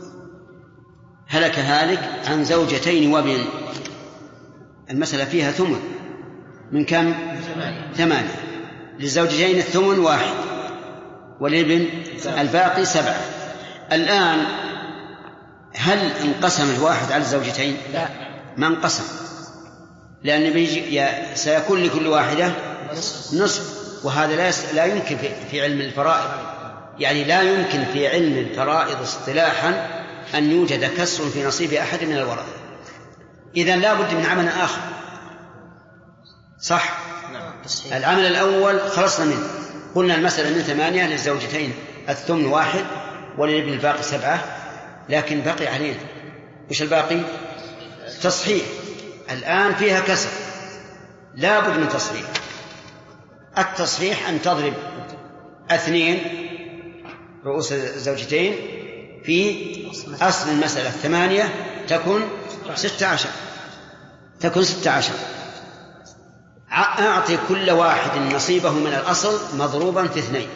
هلك هالك عن زوجتين وابن، المسألة فيها ثمن من كم؟ ثمانية. للزوجتين الثمن واحد وللابن الباقي سبعة. الآن هل انقسم الواحد على الزوجتين؟ لا، ما انقسم، لأن بيجي سيكون لكل واحدة نصف، وهذا لا لا يمكن في علم الفرائض، يعني لا يمكن في علم الفرائض اصطلاحا أن يوجد كسر في نصيب أحد من الورثة، إذن لا بد من عمل آخر. صح؟ العمل الأول خلصنا منه، قلنا المسألة من ثمانية للزوجتين الثمن واحد وللابن الباقي سبعة، لكن بقي علينا وش الباقي؟ تصحيح. الآن فيها كسر، لا بد من تصحيح. التصحيح أن تضرب اثنين رؤوس الزوجتين في أصل المسألة ثمانية تكون ستة عشر، تكون ستة عشر. أعطي كل واحد نصيبه من الأصل مضروبا في اثنين.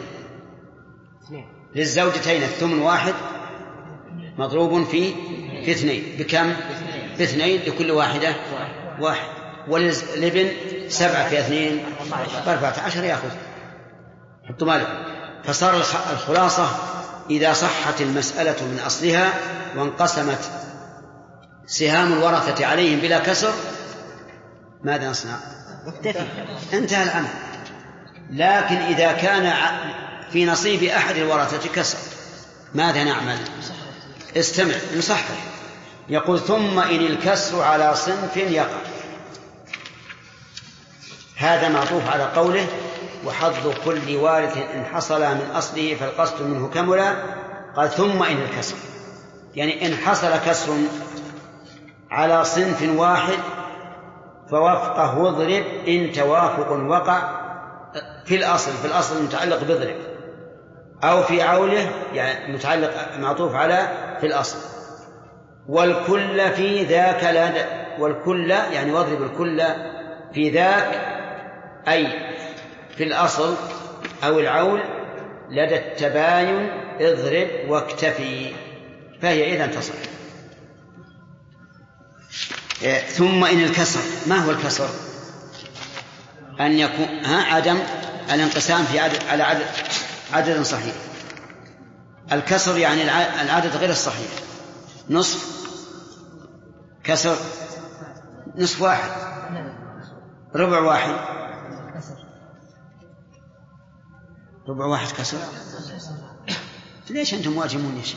للزوجتين الثمن واحد مضروب في في اثنين بكم؟ باثنين لكل واحدة واحد، وللابن سبعة في اثنين بأربعة عشر يأخذ. حطوا مالك. فصار الخلاصة إذا صحت المسألة من أصلها وانقسمت سهام الورثة عليهم بلا كسر، ماذا نصنع؟ نكتفي، انتهى العمل. لكن إذا كان في نصيب أحد الورثة كسر ماذا نعمل؟ استمع نصحح. يقول ثم إن الكسر على صنف يقع، هذا معطوف على قوله وحظ كل وارث إن حصل من أصله فالقصد منه كملا. قال ثم إن الكسر، يعني إن حصل كسر على صنف واحد فوفقه واضرب إن توافق وقع في الأصل، في الأصل متعلق بضرب، أو في عوله يعني متعلق معطوف على في الأصل. والكل في ذاك لا، والكل يعني واضرب الكل في ذاك أي في الأصل أو العول لدى التباين اضرب واكتفي، فهي إذن تصح. ثم إن الكسر، ما هو الكسر؟ أن يكون ها عدم الانقسام في عدد على عدد عدد صحيح. الكسر يعني العدد غير الصحيح. نصف كسر، نصف واحد، ربع واحد، ربع واحد كسر. ليش أنتم واجمون يا شيخ؟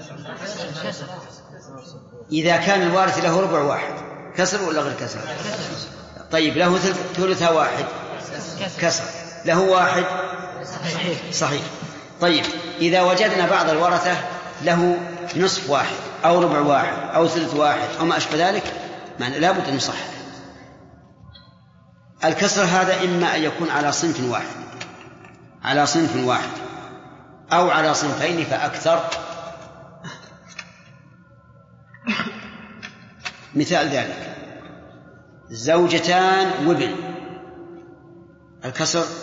إذا كان الوارث له ربع واحد كسر ولا غير كسر؟ طيب له ثلث واحد كسر، له واحد صحيح. طيب إذا وجدنا بعض الورثة له نصف واحد أو ربع واحد أو ثلث واحد أو ما أشبه ذلك، معنى لا بد أن نصحح. الكسر هذا إما أن يكون على صنف واحد، على صنف واحد أو على صنفين فأكثر. مثال ذلك زوجتان وابن، الكسر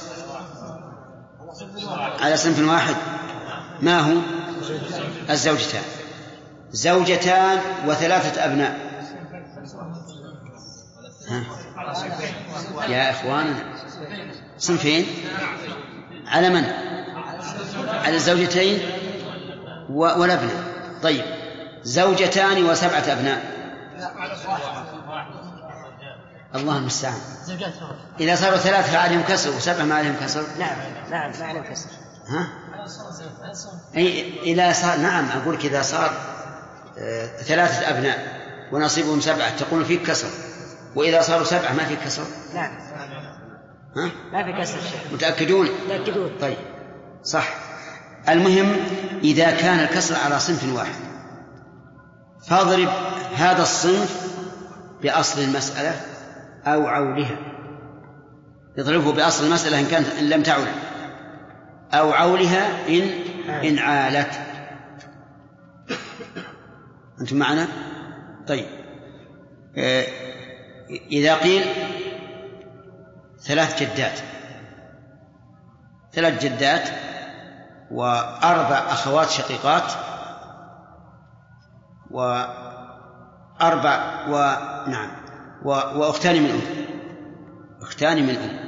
على صنف واحد، ما هو؟ الزوجتان. زوجتان وثلاثة أبناء، ها؟ يا إخوان صنفين على من؟ على الزوجتين والابناء. طيب زوجتان وسبعة أبناء، الله المستعان. إذا صاروا ثلاثة عليهم كسر وسبعة ما عليهم كسر. نعم نعم ما عليهم كسر. ها؟ أي إذا صار، نعم أقول إذا صار آه ثلاثة أبناء ونصيبهم سبعة تقول فيه كسر، وإذا صاروا سبعة ما فيه كسر. نعم. ها؟ ما في كسر. متأكدون؟ متأكدون. طيب صح. المهم إذا كان الكسر على صنف واحد فاضرب هذا الصنف بأصل المسألة أو عولها، يضربه بأصل المسألة إن كانت إن لم تعل، أو عولها إن إن عالت. أنتم معنا؟ طيب إذا قيل ثلاث جدات ثلاث جدات وأربع أخوات شقيقات وأربع ونعم وأختان من أم أختان من أم.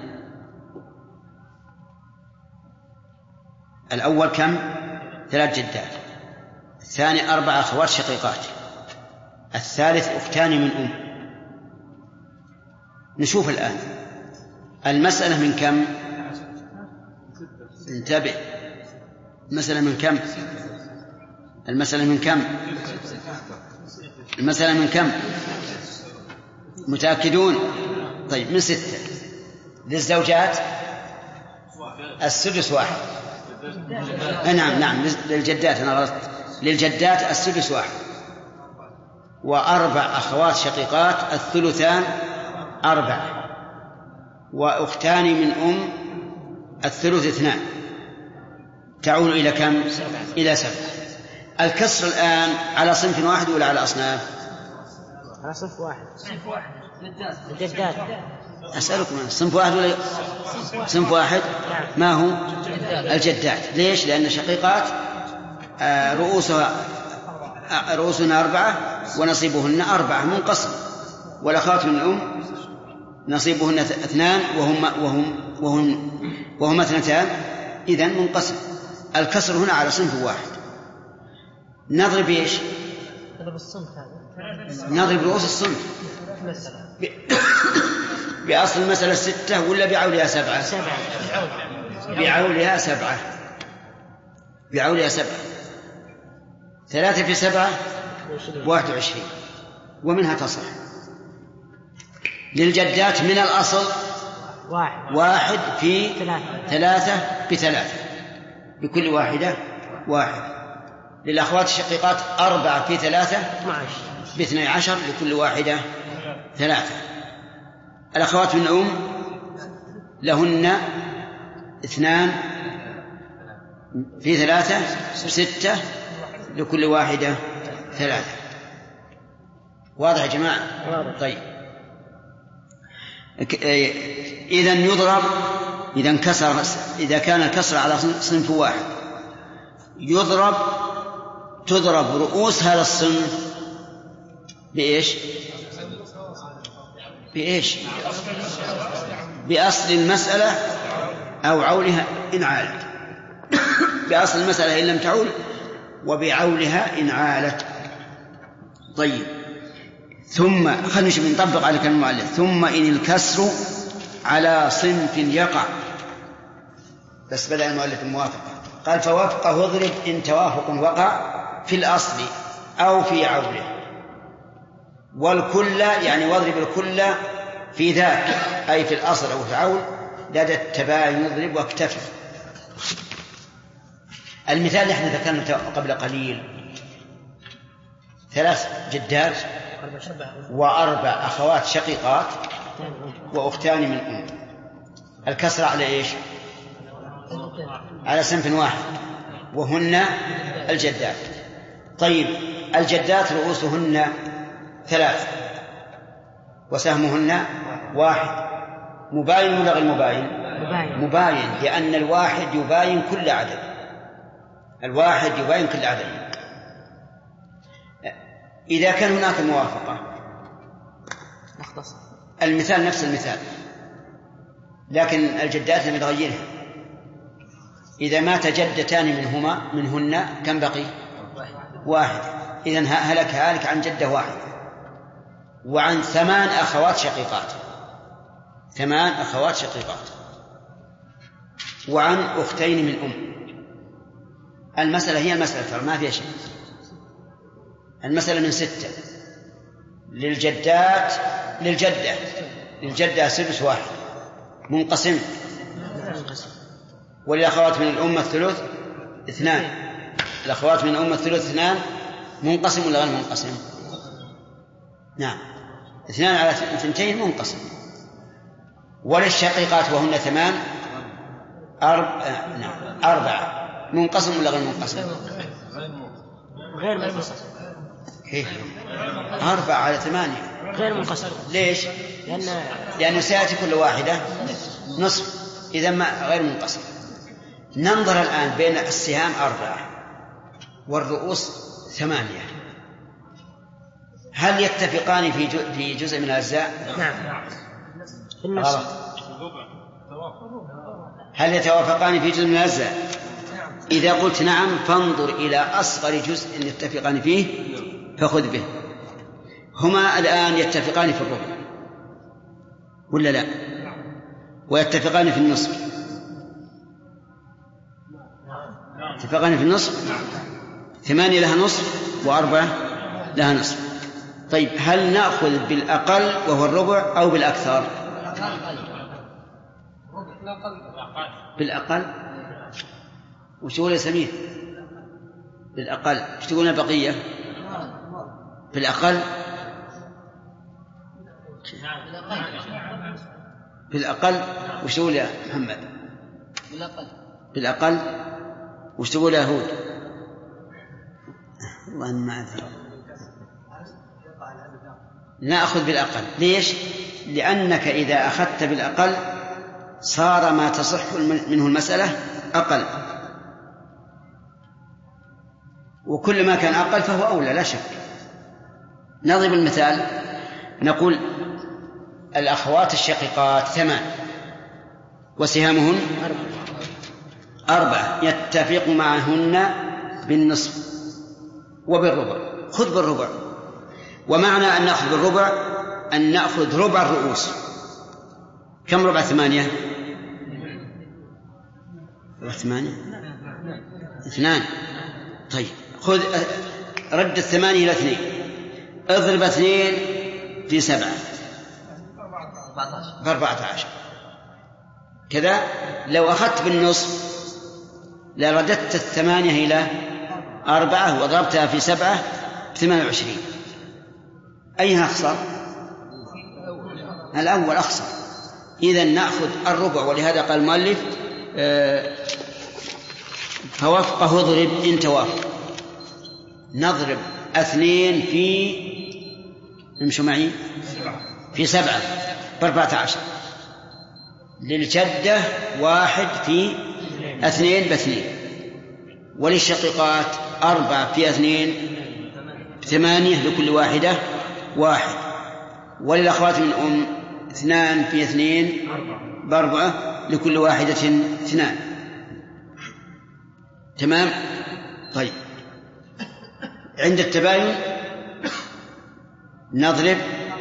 الأول كم؟ ثلاث جدات. الثاني أربع أخوات شقيقات. الثالث أختان من أم. نشوف الآن المسألة من كم؟ انتبه، المسألة من كم؟ المسألة من كم؟ المسألة من كم؟ متأكدون؟ طيب من ستة. للزوجات السدس واحد. نعم نعم للجدات أنا غلطت. للجدات السدس واحد وأربع أخوات شقيقات الثلثان أربع وأختان من أم الثلث اثنان تعود إلى كم؟ إلى سبع. الكسر الآن على صنف واحد ولا على أصناف؟ على صنف واحد. الجدات. أسألكم صنف واحد ولا صنف واحد؟ ما هو؟ الجدات. ليش؟ لأن شقيقات رؤوسها رؤوسنا أربعة ونصيبهن أربعة منقسم، والأخوات من الأم نصيبهن اثنان وهم وهم وهم وهم اثنتان إذن منقسم. الكسر هنا على صنف واحد. نضرب إيش؟ نضرب الصنف هذا. نضرب رؤوس الصنف بأصل المسألة ستة ولا بعولها سبعة؟ سبعة. بعولها سبعة. بعولها سبعة. ثلاثة في سبعة واحد وعشرين ومنها تصح. للجدات من الأصل واحد, واحد في ثلاثة. ثلاثة بثلاثة بكل واحدة واحد. للأخوات الشقيقات أربعة في ثلاثة باثني عشر لكل واحدة ثلاثة. الأخوات من أم لهن اثنان في ثلاثة ستة لكل واحدة ثلاثة. واضح يا جماعة؟ طيب إذن يضرب إذا كسر إذا كان الكسر على صنف واحد يضرب تضرب رؤوس هذا الصنف بإيش؟ بإيش؟ بأصل المسألة أو عولها إن عالت. بأصل المسألة إن لم تعول وبعولها إن عالت. طيب ثم خلينا نشوف نطبق على كلمة المؤلف. ثم إن الكسر على صنف يقع، بس بدأ المؤلف الموافقة قال فوافقه اضرب إن توافق وقع في الأصل أو في عوله. والكل يعني واضرب الكل في ذاك أي في الأصل أو في العول لدى التباين يضرب واكتفي. المثال اللي احنا ذكرنا قبل قليل ثلاث جدات وأربع أخوات شقيقات وأختان من أم. الكسر على إيش؟ على صنف واحد وهن الجدات. طيب الجدات رؤوسهن ثلاث وسهمهن واحد. مباين ولا غير مباين؟ مباين. مباين لأن الواحد يباين كل عدد. الواحد يباين كل عدد. إذا كان هناك موافقة المثال نفس المثال لكن الجدات لم يتغيرها. إذا مات جدتان منهما منهن كم بقي؟ واحد. إذن هلك هالك عن جدة واحد وعن ثمان أخوات شقيقات ثمان أخوات شقيقات وعن أختين من أم. المسألة هي المسألة ترى ما فيها شيء. المسألة من ستة. للجدات للجدة للجدة سدس واحد منقسم وللأخوات من الأمة الثلث اثنان. الأخوات من الأمة الثلث اثنان منقسم ولا غير منقسم؟ نعم اثنان على اثنتين منقسم. وللشقيقات وهن ثمان أرب... آه نعم أربعة منقسم ولا غير منقسم؟ غير منقسم. كيف؟ أربعة على ثمانية غير منقسم. ليش؟ لأن لأن سيأتي كل واحدة نصف، إذا ما غير منقسم. ننظر الآن بين السهام أربعة والرؤوس ثمانية، هل يتفقان في في جزء من الأجزاء؟ نعم. في النصف. هل يتوافقان في جزء من الأجزاء؟ إذا قلت نعم فانظر إلى أصغر جزء يتفقان فيه فخذ به. هما الآن يتفقان في الربع ولا لا؟ ويتفقان في النصف. اتفقان في النصف. ثمانية لها نصف وأربعة لها نصف. طيب هل نأخذ بالأقل وهو الربع أو بالأكثر؟ بالأقل. وش تقول يا سمير؟ بالأقل. وش تقول البقية؟ بالأقل. بالأقل. وش تقول يا محمد؟ بالأقل. بالأقل. وش تقول يا هود؟ والله ما أدري. نأخذ بالأقل. ليش؟ لأنك إذا أخذت بالأقل صار ما تصح منه المسألة أقل، وكل ما كان أقل فهو أولى لا شك. نضرب المثال، نقول الأخوات الشقيقات ثمان وسهامهن أربعة، يتفق معهن بالنصف وبالربع. خذ بالربع. ومعنى أن نأخذ بالربع أن نأخذ ربع الرؤوس. كم ربع ثمانية؟ ربع ثمانية اثنان. طيب خذ رد الثمانية إلى اثنين، اضرب اثنين في سبعة بأربعة عشر. كذا لو أخذت بالنصف لرددت الثمانية إلى أربعة وضربتها في سبعة بثمانية وعشرين. أيها أخسر؟ الأول أخسر. إذن نأخذ الربع، ولهذا قال المؤلف آه فوفقه اضرب إن توافق. نضرب اثنين في امشوا معي في سبعة بأربعة عشر. للجدة واحد في اثنين باثنين، وللشقيقات أربعة في اثنين ثمانية لكل واحدة واحد، وللأخوات من أم اثنان في اثنين بأربعة لكل واحدة اثنان. تمام. طيب عند التباين نضرب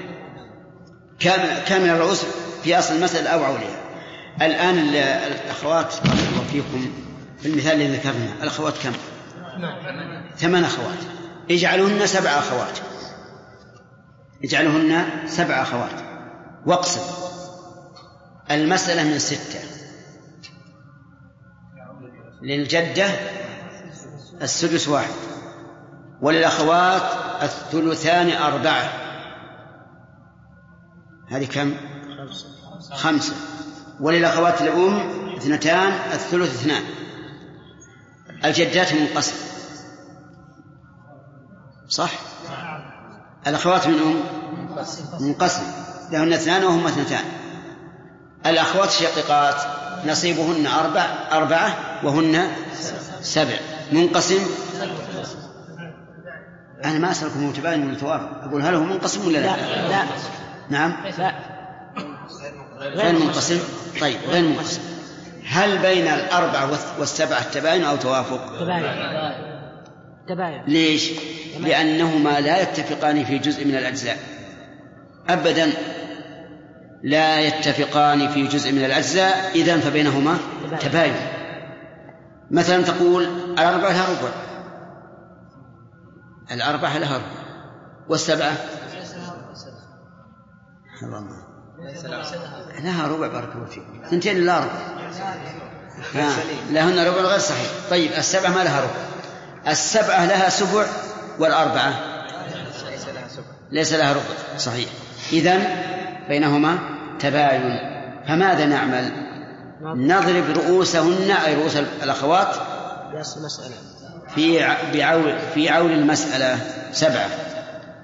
كامل الرؤوس في أصل المسألة أو عولها. الآن الأخوات بارك الله فيكم في المثال الذي ذكرنا الأخوات كم؟ ثمان أخوات. اجعلوهن سبع أخوات. اجعلوهن سبع أخوات واقسم المسألة من ستة. للجدة السدس واحد، وللأخوات الثلثان أربعة. هذه كم؟ خمسة. وللأخوات الأم اثنتان الثلث اثنان. الجدات منقسم صح؟ الأخوات من أم منقسم لهن اثنان وهم اثنتان. الأخوات الشقيقات نصيبهن أربع أربعة وهن سبع منقسم. أنا ما أسألكم متباين ولا توافق، أقول هل هو منقسم ولا لا؟ لا, لا. نعم لا. غير منقسم. طيب غير منقسم. هل بين الأربعة والسبعة تباين أو توافق؟ تباين. تباين. ليش؟ لأنهما لا يتفقان في جزء من الأجزاء أبدا، لا يتفقان في جزء من الأجزاء، إذن فبينهما تباين. مثلا تقول الأربعة لها ربع، الأربعة لها ربع، والسبعة لها ربع بارك الله فيك. اثنتين لا ربع لهن ربع غير صحيح. طيب السبعة ما لها ربع، السبعة لها سبع والأربعة ليس لها ربع صحيح. إذن بينهما تباين. فماذا نعمل؟ نضرب رؤوسهن أي رؤوس الأخوات في بعول في عول المسألة سبعة.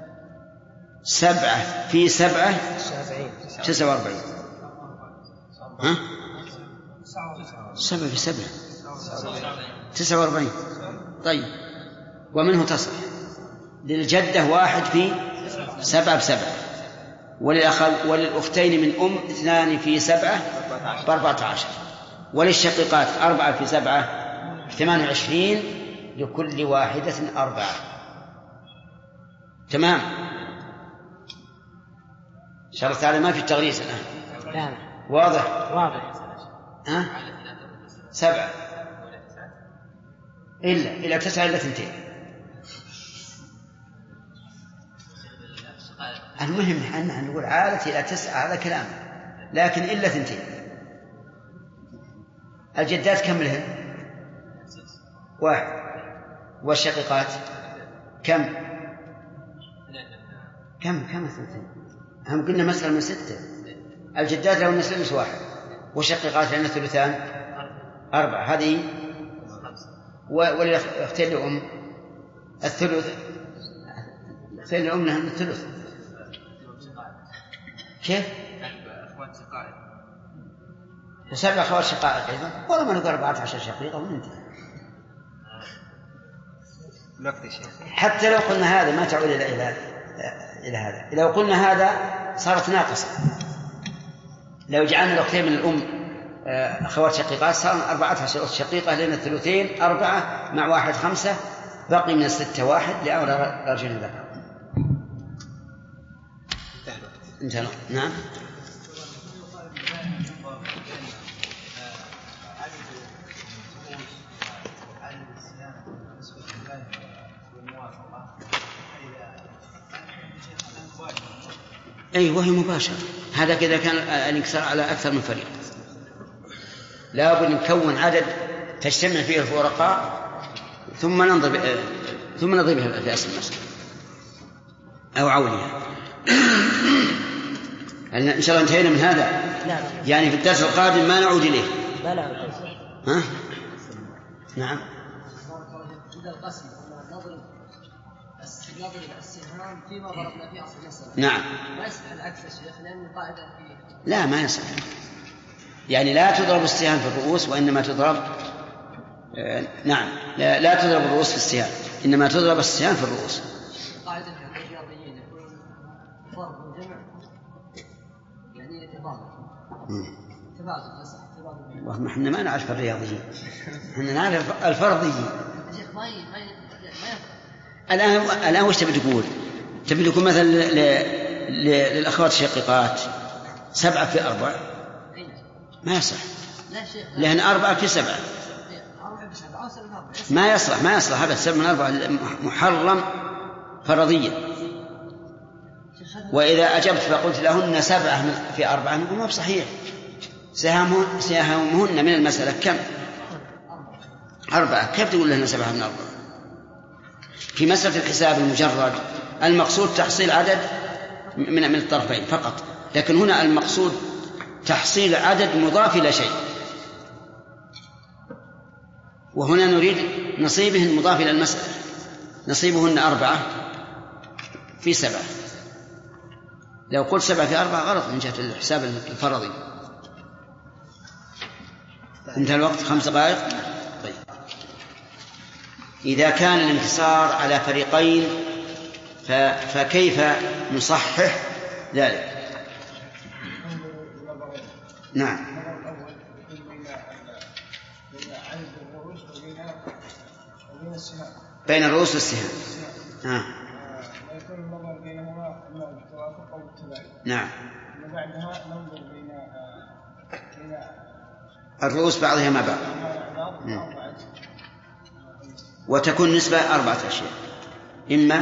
سبعة في سبعة تسعة وأربعين. ها؟ سبعة في سبعة تسعة وأربعين. طيب ومنه تصح للجدة واحد في سبعة بسبعة، وللأختين من أم اثنان في سبعة بأربعة عشر، وللشقيقات أربعة في سبعة ثمان وعشرين، لكل واحدة أربعة. تمام. شرط تعالى ما في التغليس الآن. واضح واضح. ها؟ سبعة إلا إلى تسعة إلا ثنتين. المهم أن نقول عالة إلى تسعة، هذا كلام، لكن إلا ثنتين. الجدات كم لهن؟ واحد. والشقيقات كم؟ كم كم ثنتين؟ هم قلنا مسألة من ستة. الجدات لهن ثلث واحد، والشقيقات لهن ثلثان أربعة، هذه. وللأختين لأم الثلث، الأختين لأم لهن الثلث. كيف؟ وسبع أخوات شقائق أيضا، والله ما نقول أربعة عشر شقيقة وننتهي. حتى لو قلنا هذا ما تعود إلى إلى إلى هذا. لو قلنا هذا صارت ناقصة. لو جعلنا الأختين من الأم أخوات شقيقات صار أربعة عشر أخت شقيقة، لأن الثلثين أربعة مع واحد خمسة، بقي من الستة واحد لأولى رجل ذكر. انتهى. نعم. أي وهي مباشرة. هذا كذا كان الانكسار على أكثر من فريق، لا بد نكون عدد تجتمع فيه الفرقاء ثم ننظر ثم نضربها في أصل المسألة أو عولها. إن شاء الله انتهينا من هذا. يعني في الدرس القادم ما نعود إليه. ها؟ نعم. إذا القسم نضرب نضرب السهام فيما ضربنا في أصل المسألة. نعم. ما يصح العكس يا شيخ، لأن القاعدة فيه. لا ما يصح. يعني لا تضرب السهام في الرؤوس، وإنما تضرب آه نعم لا, لا تضرب الرؤوس في السهام، إنما تضرب السهام في الرؤوس. قاعدة الرياضيين يكون ضرب وجمع يعني يتبادل. تبادل يصح تبادل. والله احنا ما نعرف الرياضيين، احنا نعرف الفرضيين. شيخ ما ي... ما ي... الآن الآن وش تبي تقول؟ تبي تقول مثلا ل... ل... للأخوات الشقيقات سبعة في أربعة؟ ما يصح. لأن أربعة في سبعة ما يصلح ما يصلح هذا السبب من أربعة محرم فرضيا. وإذا أجبت فقلت لهن سبعة في أربعة نقول ما بصحيح. سهامهن سهامهن من المسألة كم؟ أربعة. كيف تقول لهن سبعة من أربعة؟ في مسألة الحساب المجرد المقصود تحصيل عدد من من الطرفين فقط، لكن هنا المقصود تحصيل عدد مضاف إلى شيء، وهنا نريد نصيبه المضاف إلى المسألة. نصيبهن أربعة في سبعة. لو قلت سبعة في أربعة غلط من جهة الحساب الفرضي. انتهى الوقت خمس دقائق. طيب إذا كان الانتصار على فريقين فكيف نصحح ذلك؟ نعم. بين الرؤوس والسهام. آه. نعم. الرؤوس بعضها ما بعض. وتكون نسبة أربعة أشياء، إما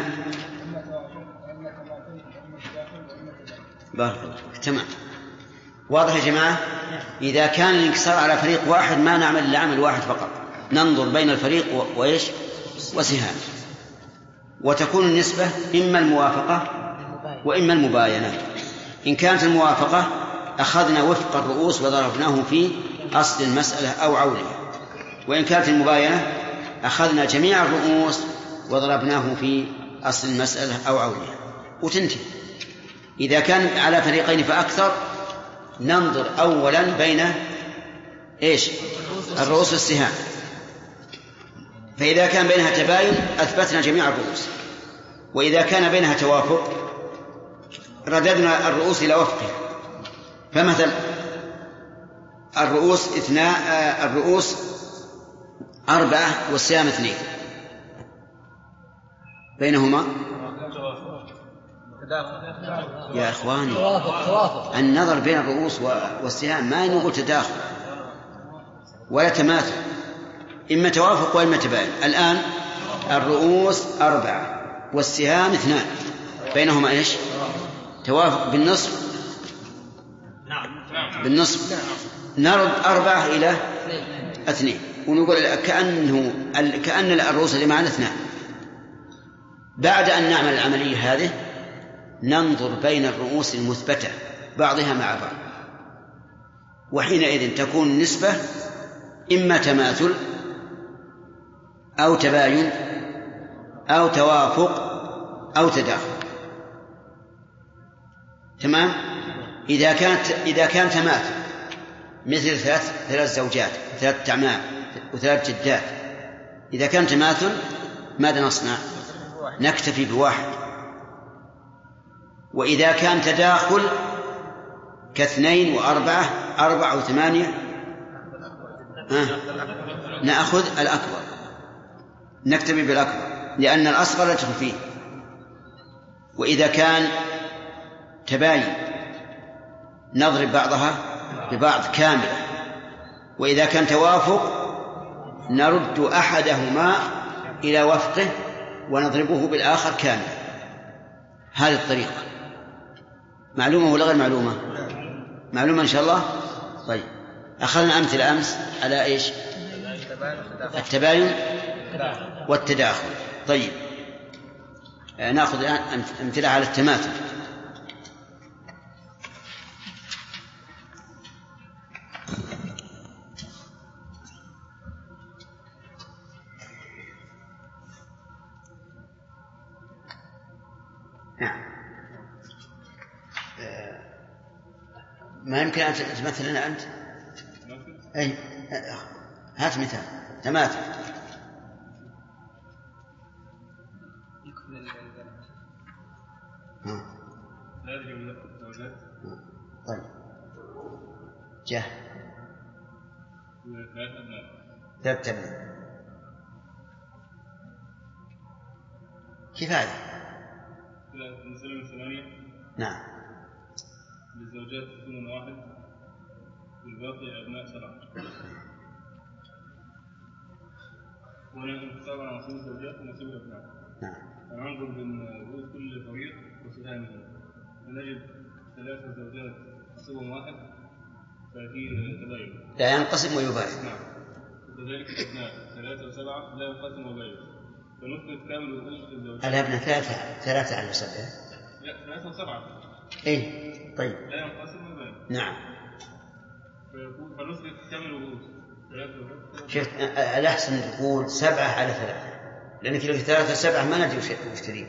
بارك الله. تمام. واضح يا جماعة؟ إذا كان الانكسار على فريق واحد ما نعمل إلا عمل واحد فقط، ننظر بين الفريق وإيش وسهام، وتكون النسبة إما الموافقة وإما المباينة. إن كانت الموافقة أخذنا وفق الرؤوس وضربناه في أصل المسألة أو عولها، وإن كانت المباينة أخذنا جميع الرؤوس وضربناه في أصل المسألة أو عولها وتنتهي. إذا كان على فريقين فأكثر ننظر أولا بين إيش الرؤوس والسهام، فإذا كان بينها تباين أثبتنا جميع الرؤوس، وإذا كان بينها توافق رددنا الرؤوس إلى وفقه. فمثل الرؤوس اثناء الرؤوس أربعة والسهام اثنين، بينهما يا إخواني النظر بين الرؤوس والسهام ما نقول تداخل ولا تماثل، إما توافق وإما تباين. الآن الرؤوس أربعة والسهام اثنان، بينهما إيش توافق بالنصف بالنصف نرد أربعة إلى اثنين ونقول كأنه كأن الرؤوس اللي معنا اثنان. بعد أن نعمل العملية هذه ننظر بين الرؤوس المثبتة بعضها مع بعض، وحينئذ تكون النسبة إما تماثل أو تباين أو توافق أو تداخل. تمام. إذا كانت إذا كان تماثل مثل ثلاث ثلاث زوجات ثلاث تعمام وثلاث جدات، إذا كان تماثل ماذا نصنع؟ نكتفي بواحد. وإذا كان تداخل كاثنين وأربعة أربعة وثمانية آه. نأخذ الأكبر، نكتفي بالأكبر لأن الأصغر لا يدخل فيه. وإذا كان تباين نضرب بعضها ببعض كاملة، وإذا كان توافق نرد أحدهما إلى وفقه ونضربه بالآخر كاملا. هذه الطريقة معلومة ولا غير معلومة؟ معلومة إن شاء الله. طيب أخذنا أمثلة أمس على إيش؟ التباين والتداخل. طيب نأخذ الآن أمثلة على التماثل. ما يمكن أن تمثل لنا أنت؟ أي هات مثال تماثل. طيب جه ثلاث أبناء كفاية. نعم. للزوجات ثمن واحد والباقي أبناء سبعة. وهنا انقسام على نصيب الزوجات ونصيب الأبناء. نعم. فننظر بين رؤوس كل فريق وسهامهم فنجد ثلاثة زوجات نصيبهم واحد ففيه تباين. لا ينقسم ويباين. نعم. وكذلك الأبناء ثلاثة وسبعة لا ينقسم ويباين. فنثبت كامل رؤوس الزوجات. الأبناء ثلاثة ثلاثة على سبعة. لا ثلاثة وسبعة. إيه طيب. لا ينقسم ويباين. نعم. فنثبت كامل رؤوس. شفت الأحسن تقول سبعة على ثلاثة، لأنك لو ثلاثة سبعة ما ندري وش تريد.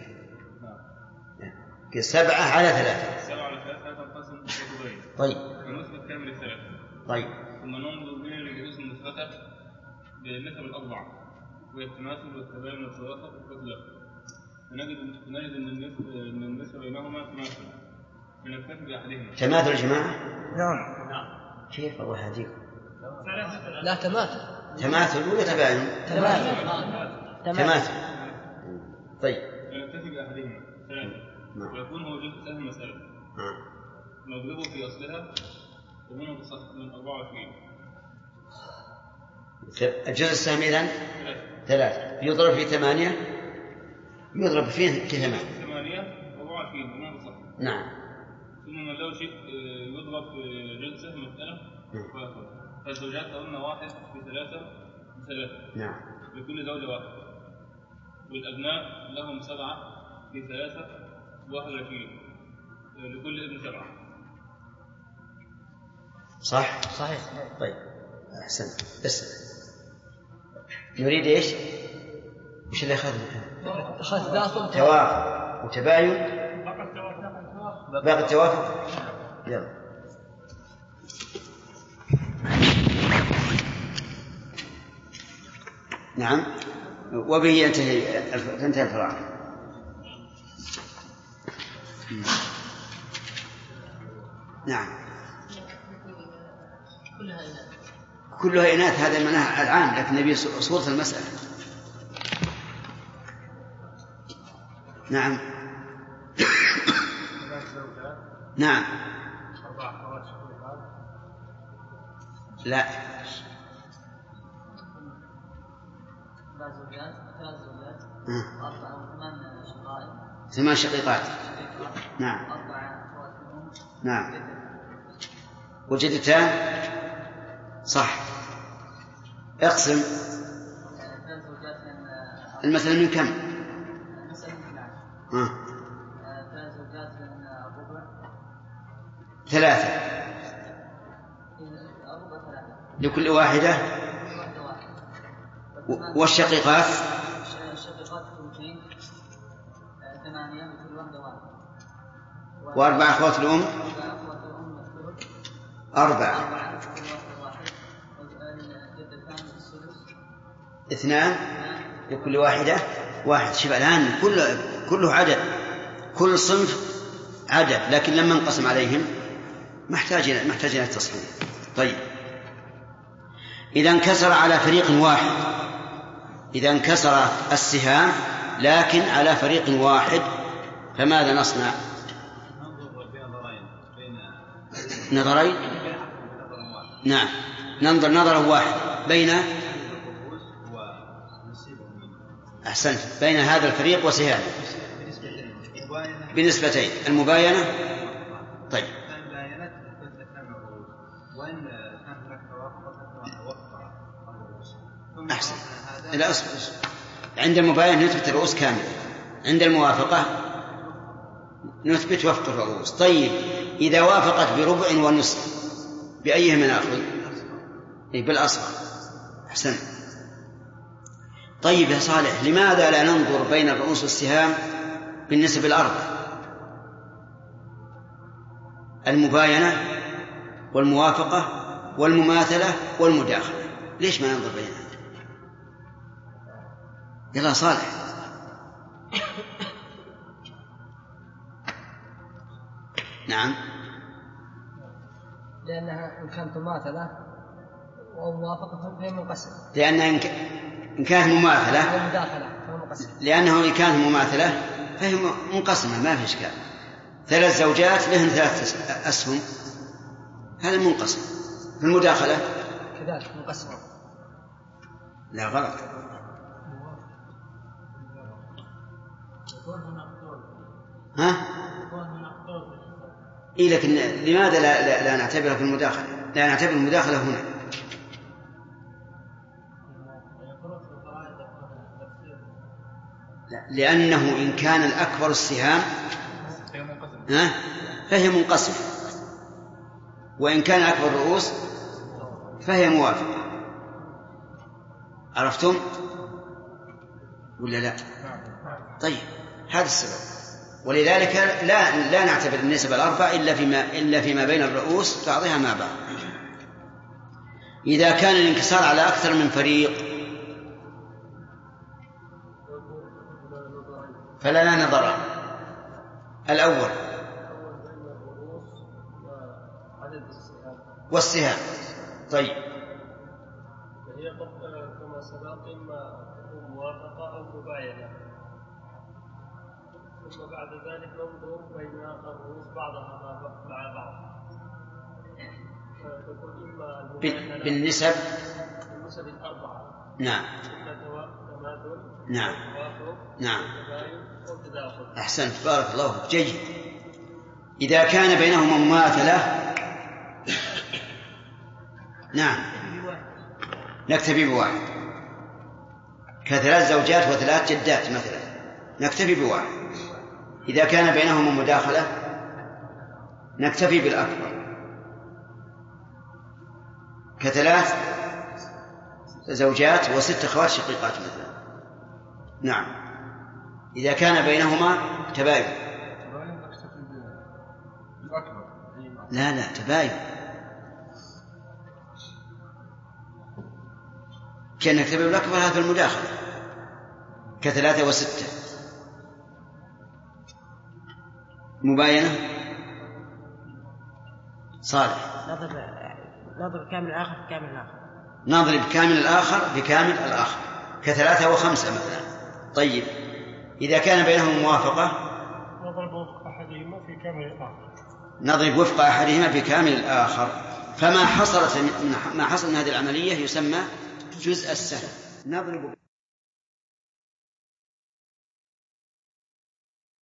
سبعة على ثلاثة. سبعة على ثلاثة تنقسم وتباين. طيب. فنثبت كامل الثلاثة. طيب. ثم ننظر بين الرؤوس المثبتة بالنسب الأربعة وهي التماثل والتباين والتوافق والتداخل. فنجد نجد أن النسبة بينهما تماثل فنكتفي بأحدهما. تماثل يا جماعة؟ نعم. نعم. كيف الله يهديكم؟ لا تماثل. تماثل ولا تباين؟ تماثل. تماثل. طيب. فنكتفي بأحدهما ثلاثة. ويكون هو جزء سهم مسألة. نضربه في أصلها ومنه بصف من أربعة وعشرين. الجزء السهم إذن ثلاثة يضرب في ثمانية يضرب فيه كثمانية. ثمانية أربعة وعشرين ومنه بصف. نعم. ثم من لو شيء يضرب في جزء سهم مسألة فالزوجات قلنا واحد في ثلاثة بثلاثة. نعم. لكل زوجة واحد. والأبناء لهم سبعة في ثلاثة واحد وعشرين لكل ابن سبعة. صح؟ صحيح. طيب أحسن. بس نريد إيش؟ وش اللي أخذنا؟ أخذ ذاكم توافق وتباين. باقي التوافق. يلا. نعم. وبه ينتهي تنتهي الفراغ. نعم. كلها إناث هذا معناها العام، لكن نبي صورة المسألة. نعم. نعم. لا. ثمان شقيقات. نعم. نعم. وجدتان صح. اقسم المثل من كم؟ ها. ثلاثة لكل واحدة. والشقيقات وأربع أخوات الأم أربعة. اثنان لكل واحدة واحد. شوف الآن كله كله عدد، كل صنف عدد، لكن لما انقسم عليهم محتاج محتاج إلى التصحيح. طيب إذا انكسر على فريق واحد، إذا انكسر السهام لكن على فريق واحد فماذا نصنع؟ نظرين. نعم، ننظر نظرا واحد بين أحسنت بين هذا الفريق وسهام بنسبتين المباينة. طيب أحسن. لا أصبر. عند المباينة نثبت الرؤوس كاملة، عند الموافقة نثبت وفق الرؤوس. طيب إذا وافقت بربع ونصف بأيهما نأخذ؟ بالأصغر. أحسن. طيب يا صالح، لماذا لا ننظر بين الرؤوس والسهام بالنسب الأربع؟ المباينة والموافقة والمماثلة والمداخلة، ليش ما ننظر بينها؟ يلا صالح. نعم. لأنها إن كانت مماثلة وموافقة فهي منقسمة. لأنها إن كانت مماثلة ومداخلة فهي منقسمة. لأنه إن كانت مماثلة فهي منقسمة ما في إشكال. ثلاث زوجات لهن ثلاث أسهم، هذا منقسم. في المداخلة كذلك منقسمة. لا غلط. ها؟ إيه لكن لماذا لا, لا, لا نعتبرها في المداخلة؟ لا نعتبر المداخلة هنا. لا، لأنه إن كان الأكبر السهام ها فهي منقسمة، وإن كان أكبر الرؤوس فهي موافقة. عرفتم ولا لا؟ طيب هذا السبب. ولذلك لا لا نعتبر النسب الأربع إلا فيما إلا فيما بين الرؤوس بعضها مع بعض. إذا كان الانكسار على أكثر من فريق فلا لا نظر. الأول والسهام. طيب هي كما سبق إما موافقة أو مباينة، ثم بعد ذلك ننظر بين الرؤوس بعضها مع بعض، فتكون إما بالنسب بالنسب الأربعة. نعم. تماثل. نعم. نعم. وتداخل. أحسنت بارك الله فيك. جيد. إذا كان بينهما مماثلة نعم نكتفي بواحد، كثلاث زوجات وثلاث جدات مثلا نكتفي بواحد. إذا كان بينهما مداخلة نكتفي بالأكبر، كثلاث زوجات وست أخوات شقيقات مثلا. نعم. إذا كان بينهما تباين لا لا تباين. كأنك تضرب الأكبر هذا المداخلة كثلاثة وستة. مباينة صالح. نضرب نضرب كامل الآخر بكامل الآخر. نضرب كامل الآخر بكامل الآخر كثلاثة وخمسة مثلا. طيب إذا كان بينهم موافقة نضرب وفق أحدهما في كامل الآخر. نضرب وفق أحدهما في كامل الآخر. فما حصلت ما حصل من هذه العملية يسمى جزء السهم. نضرب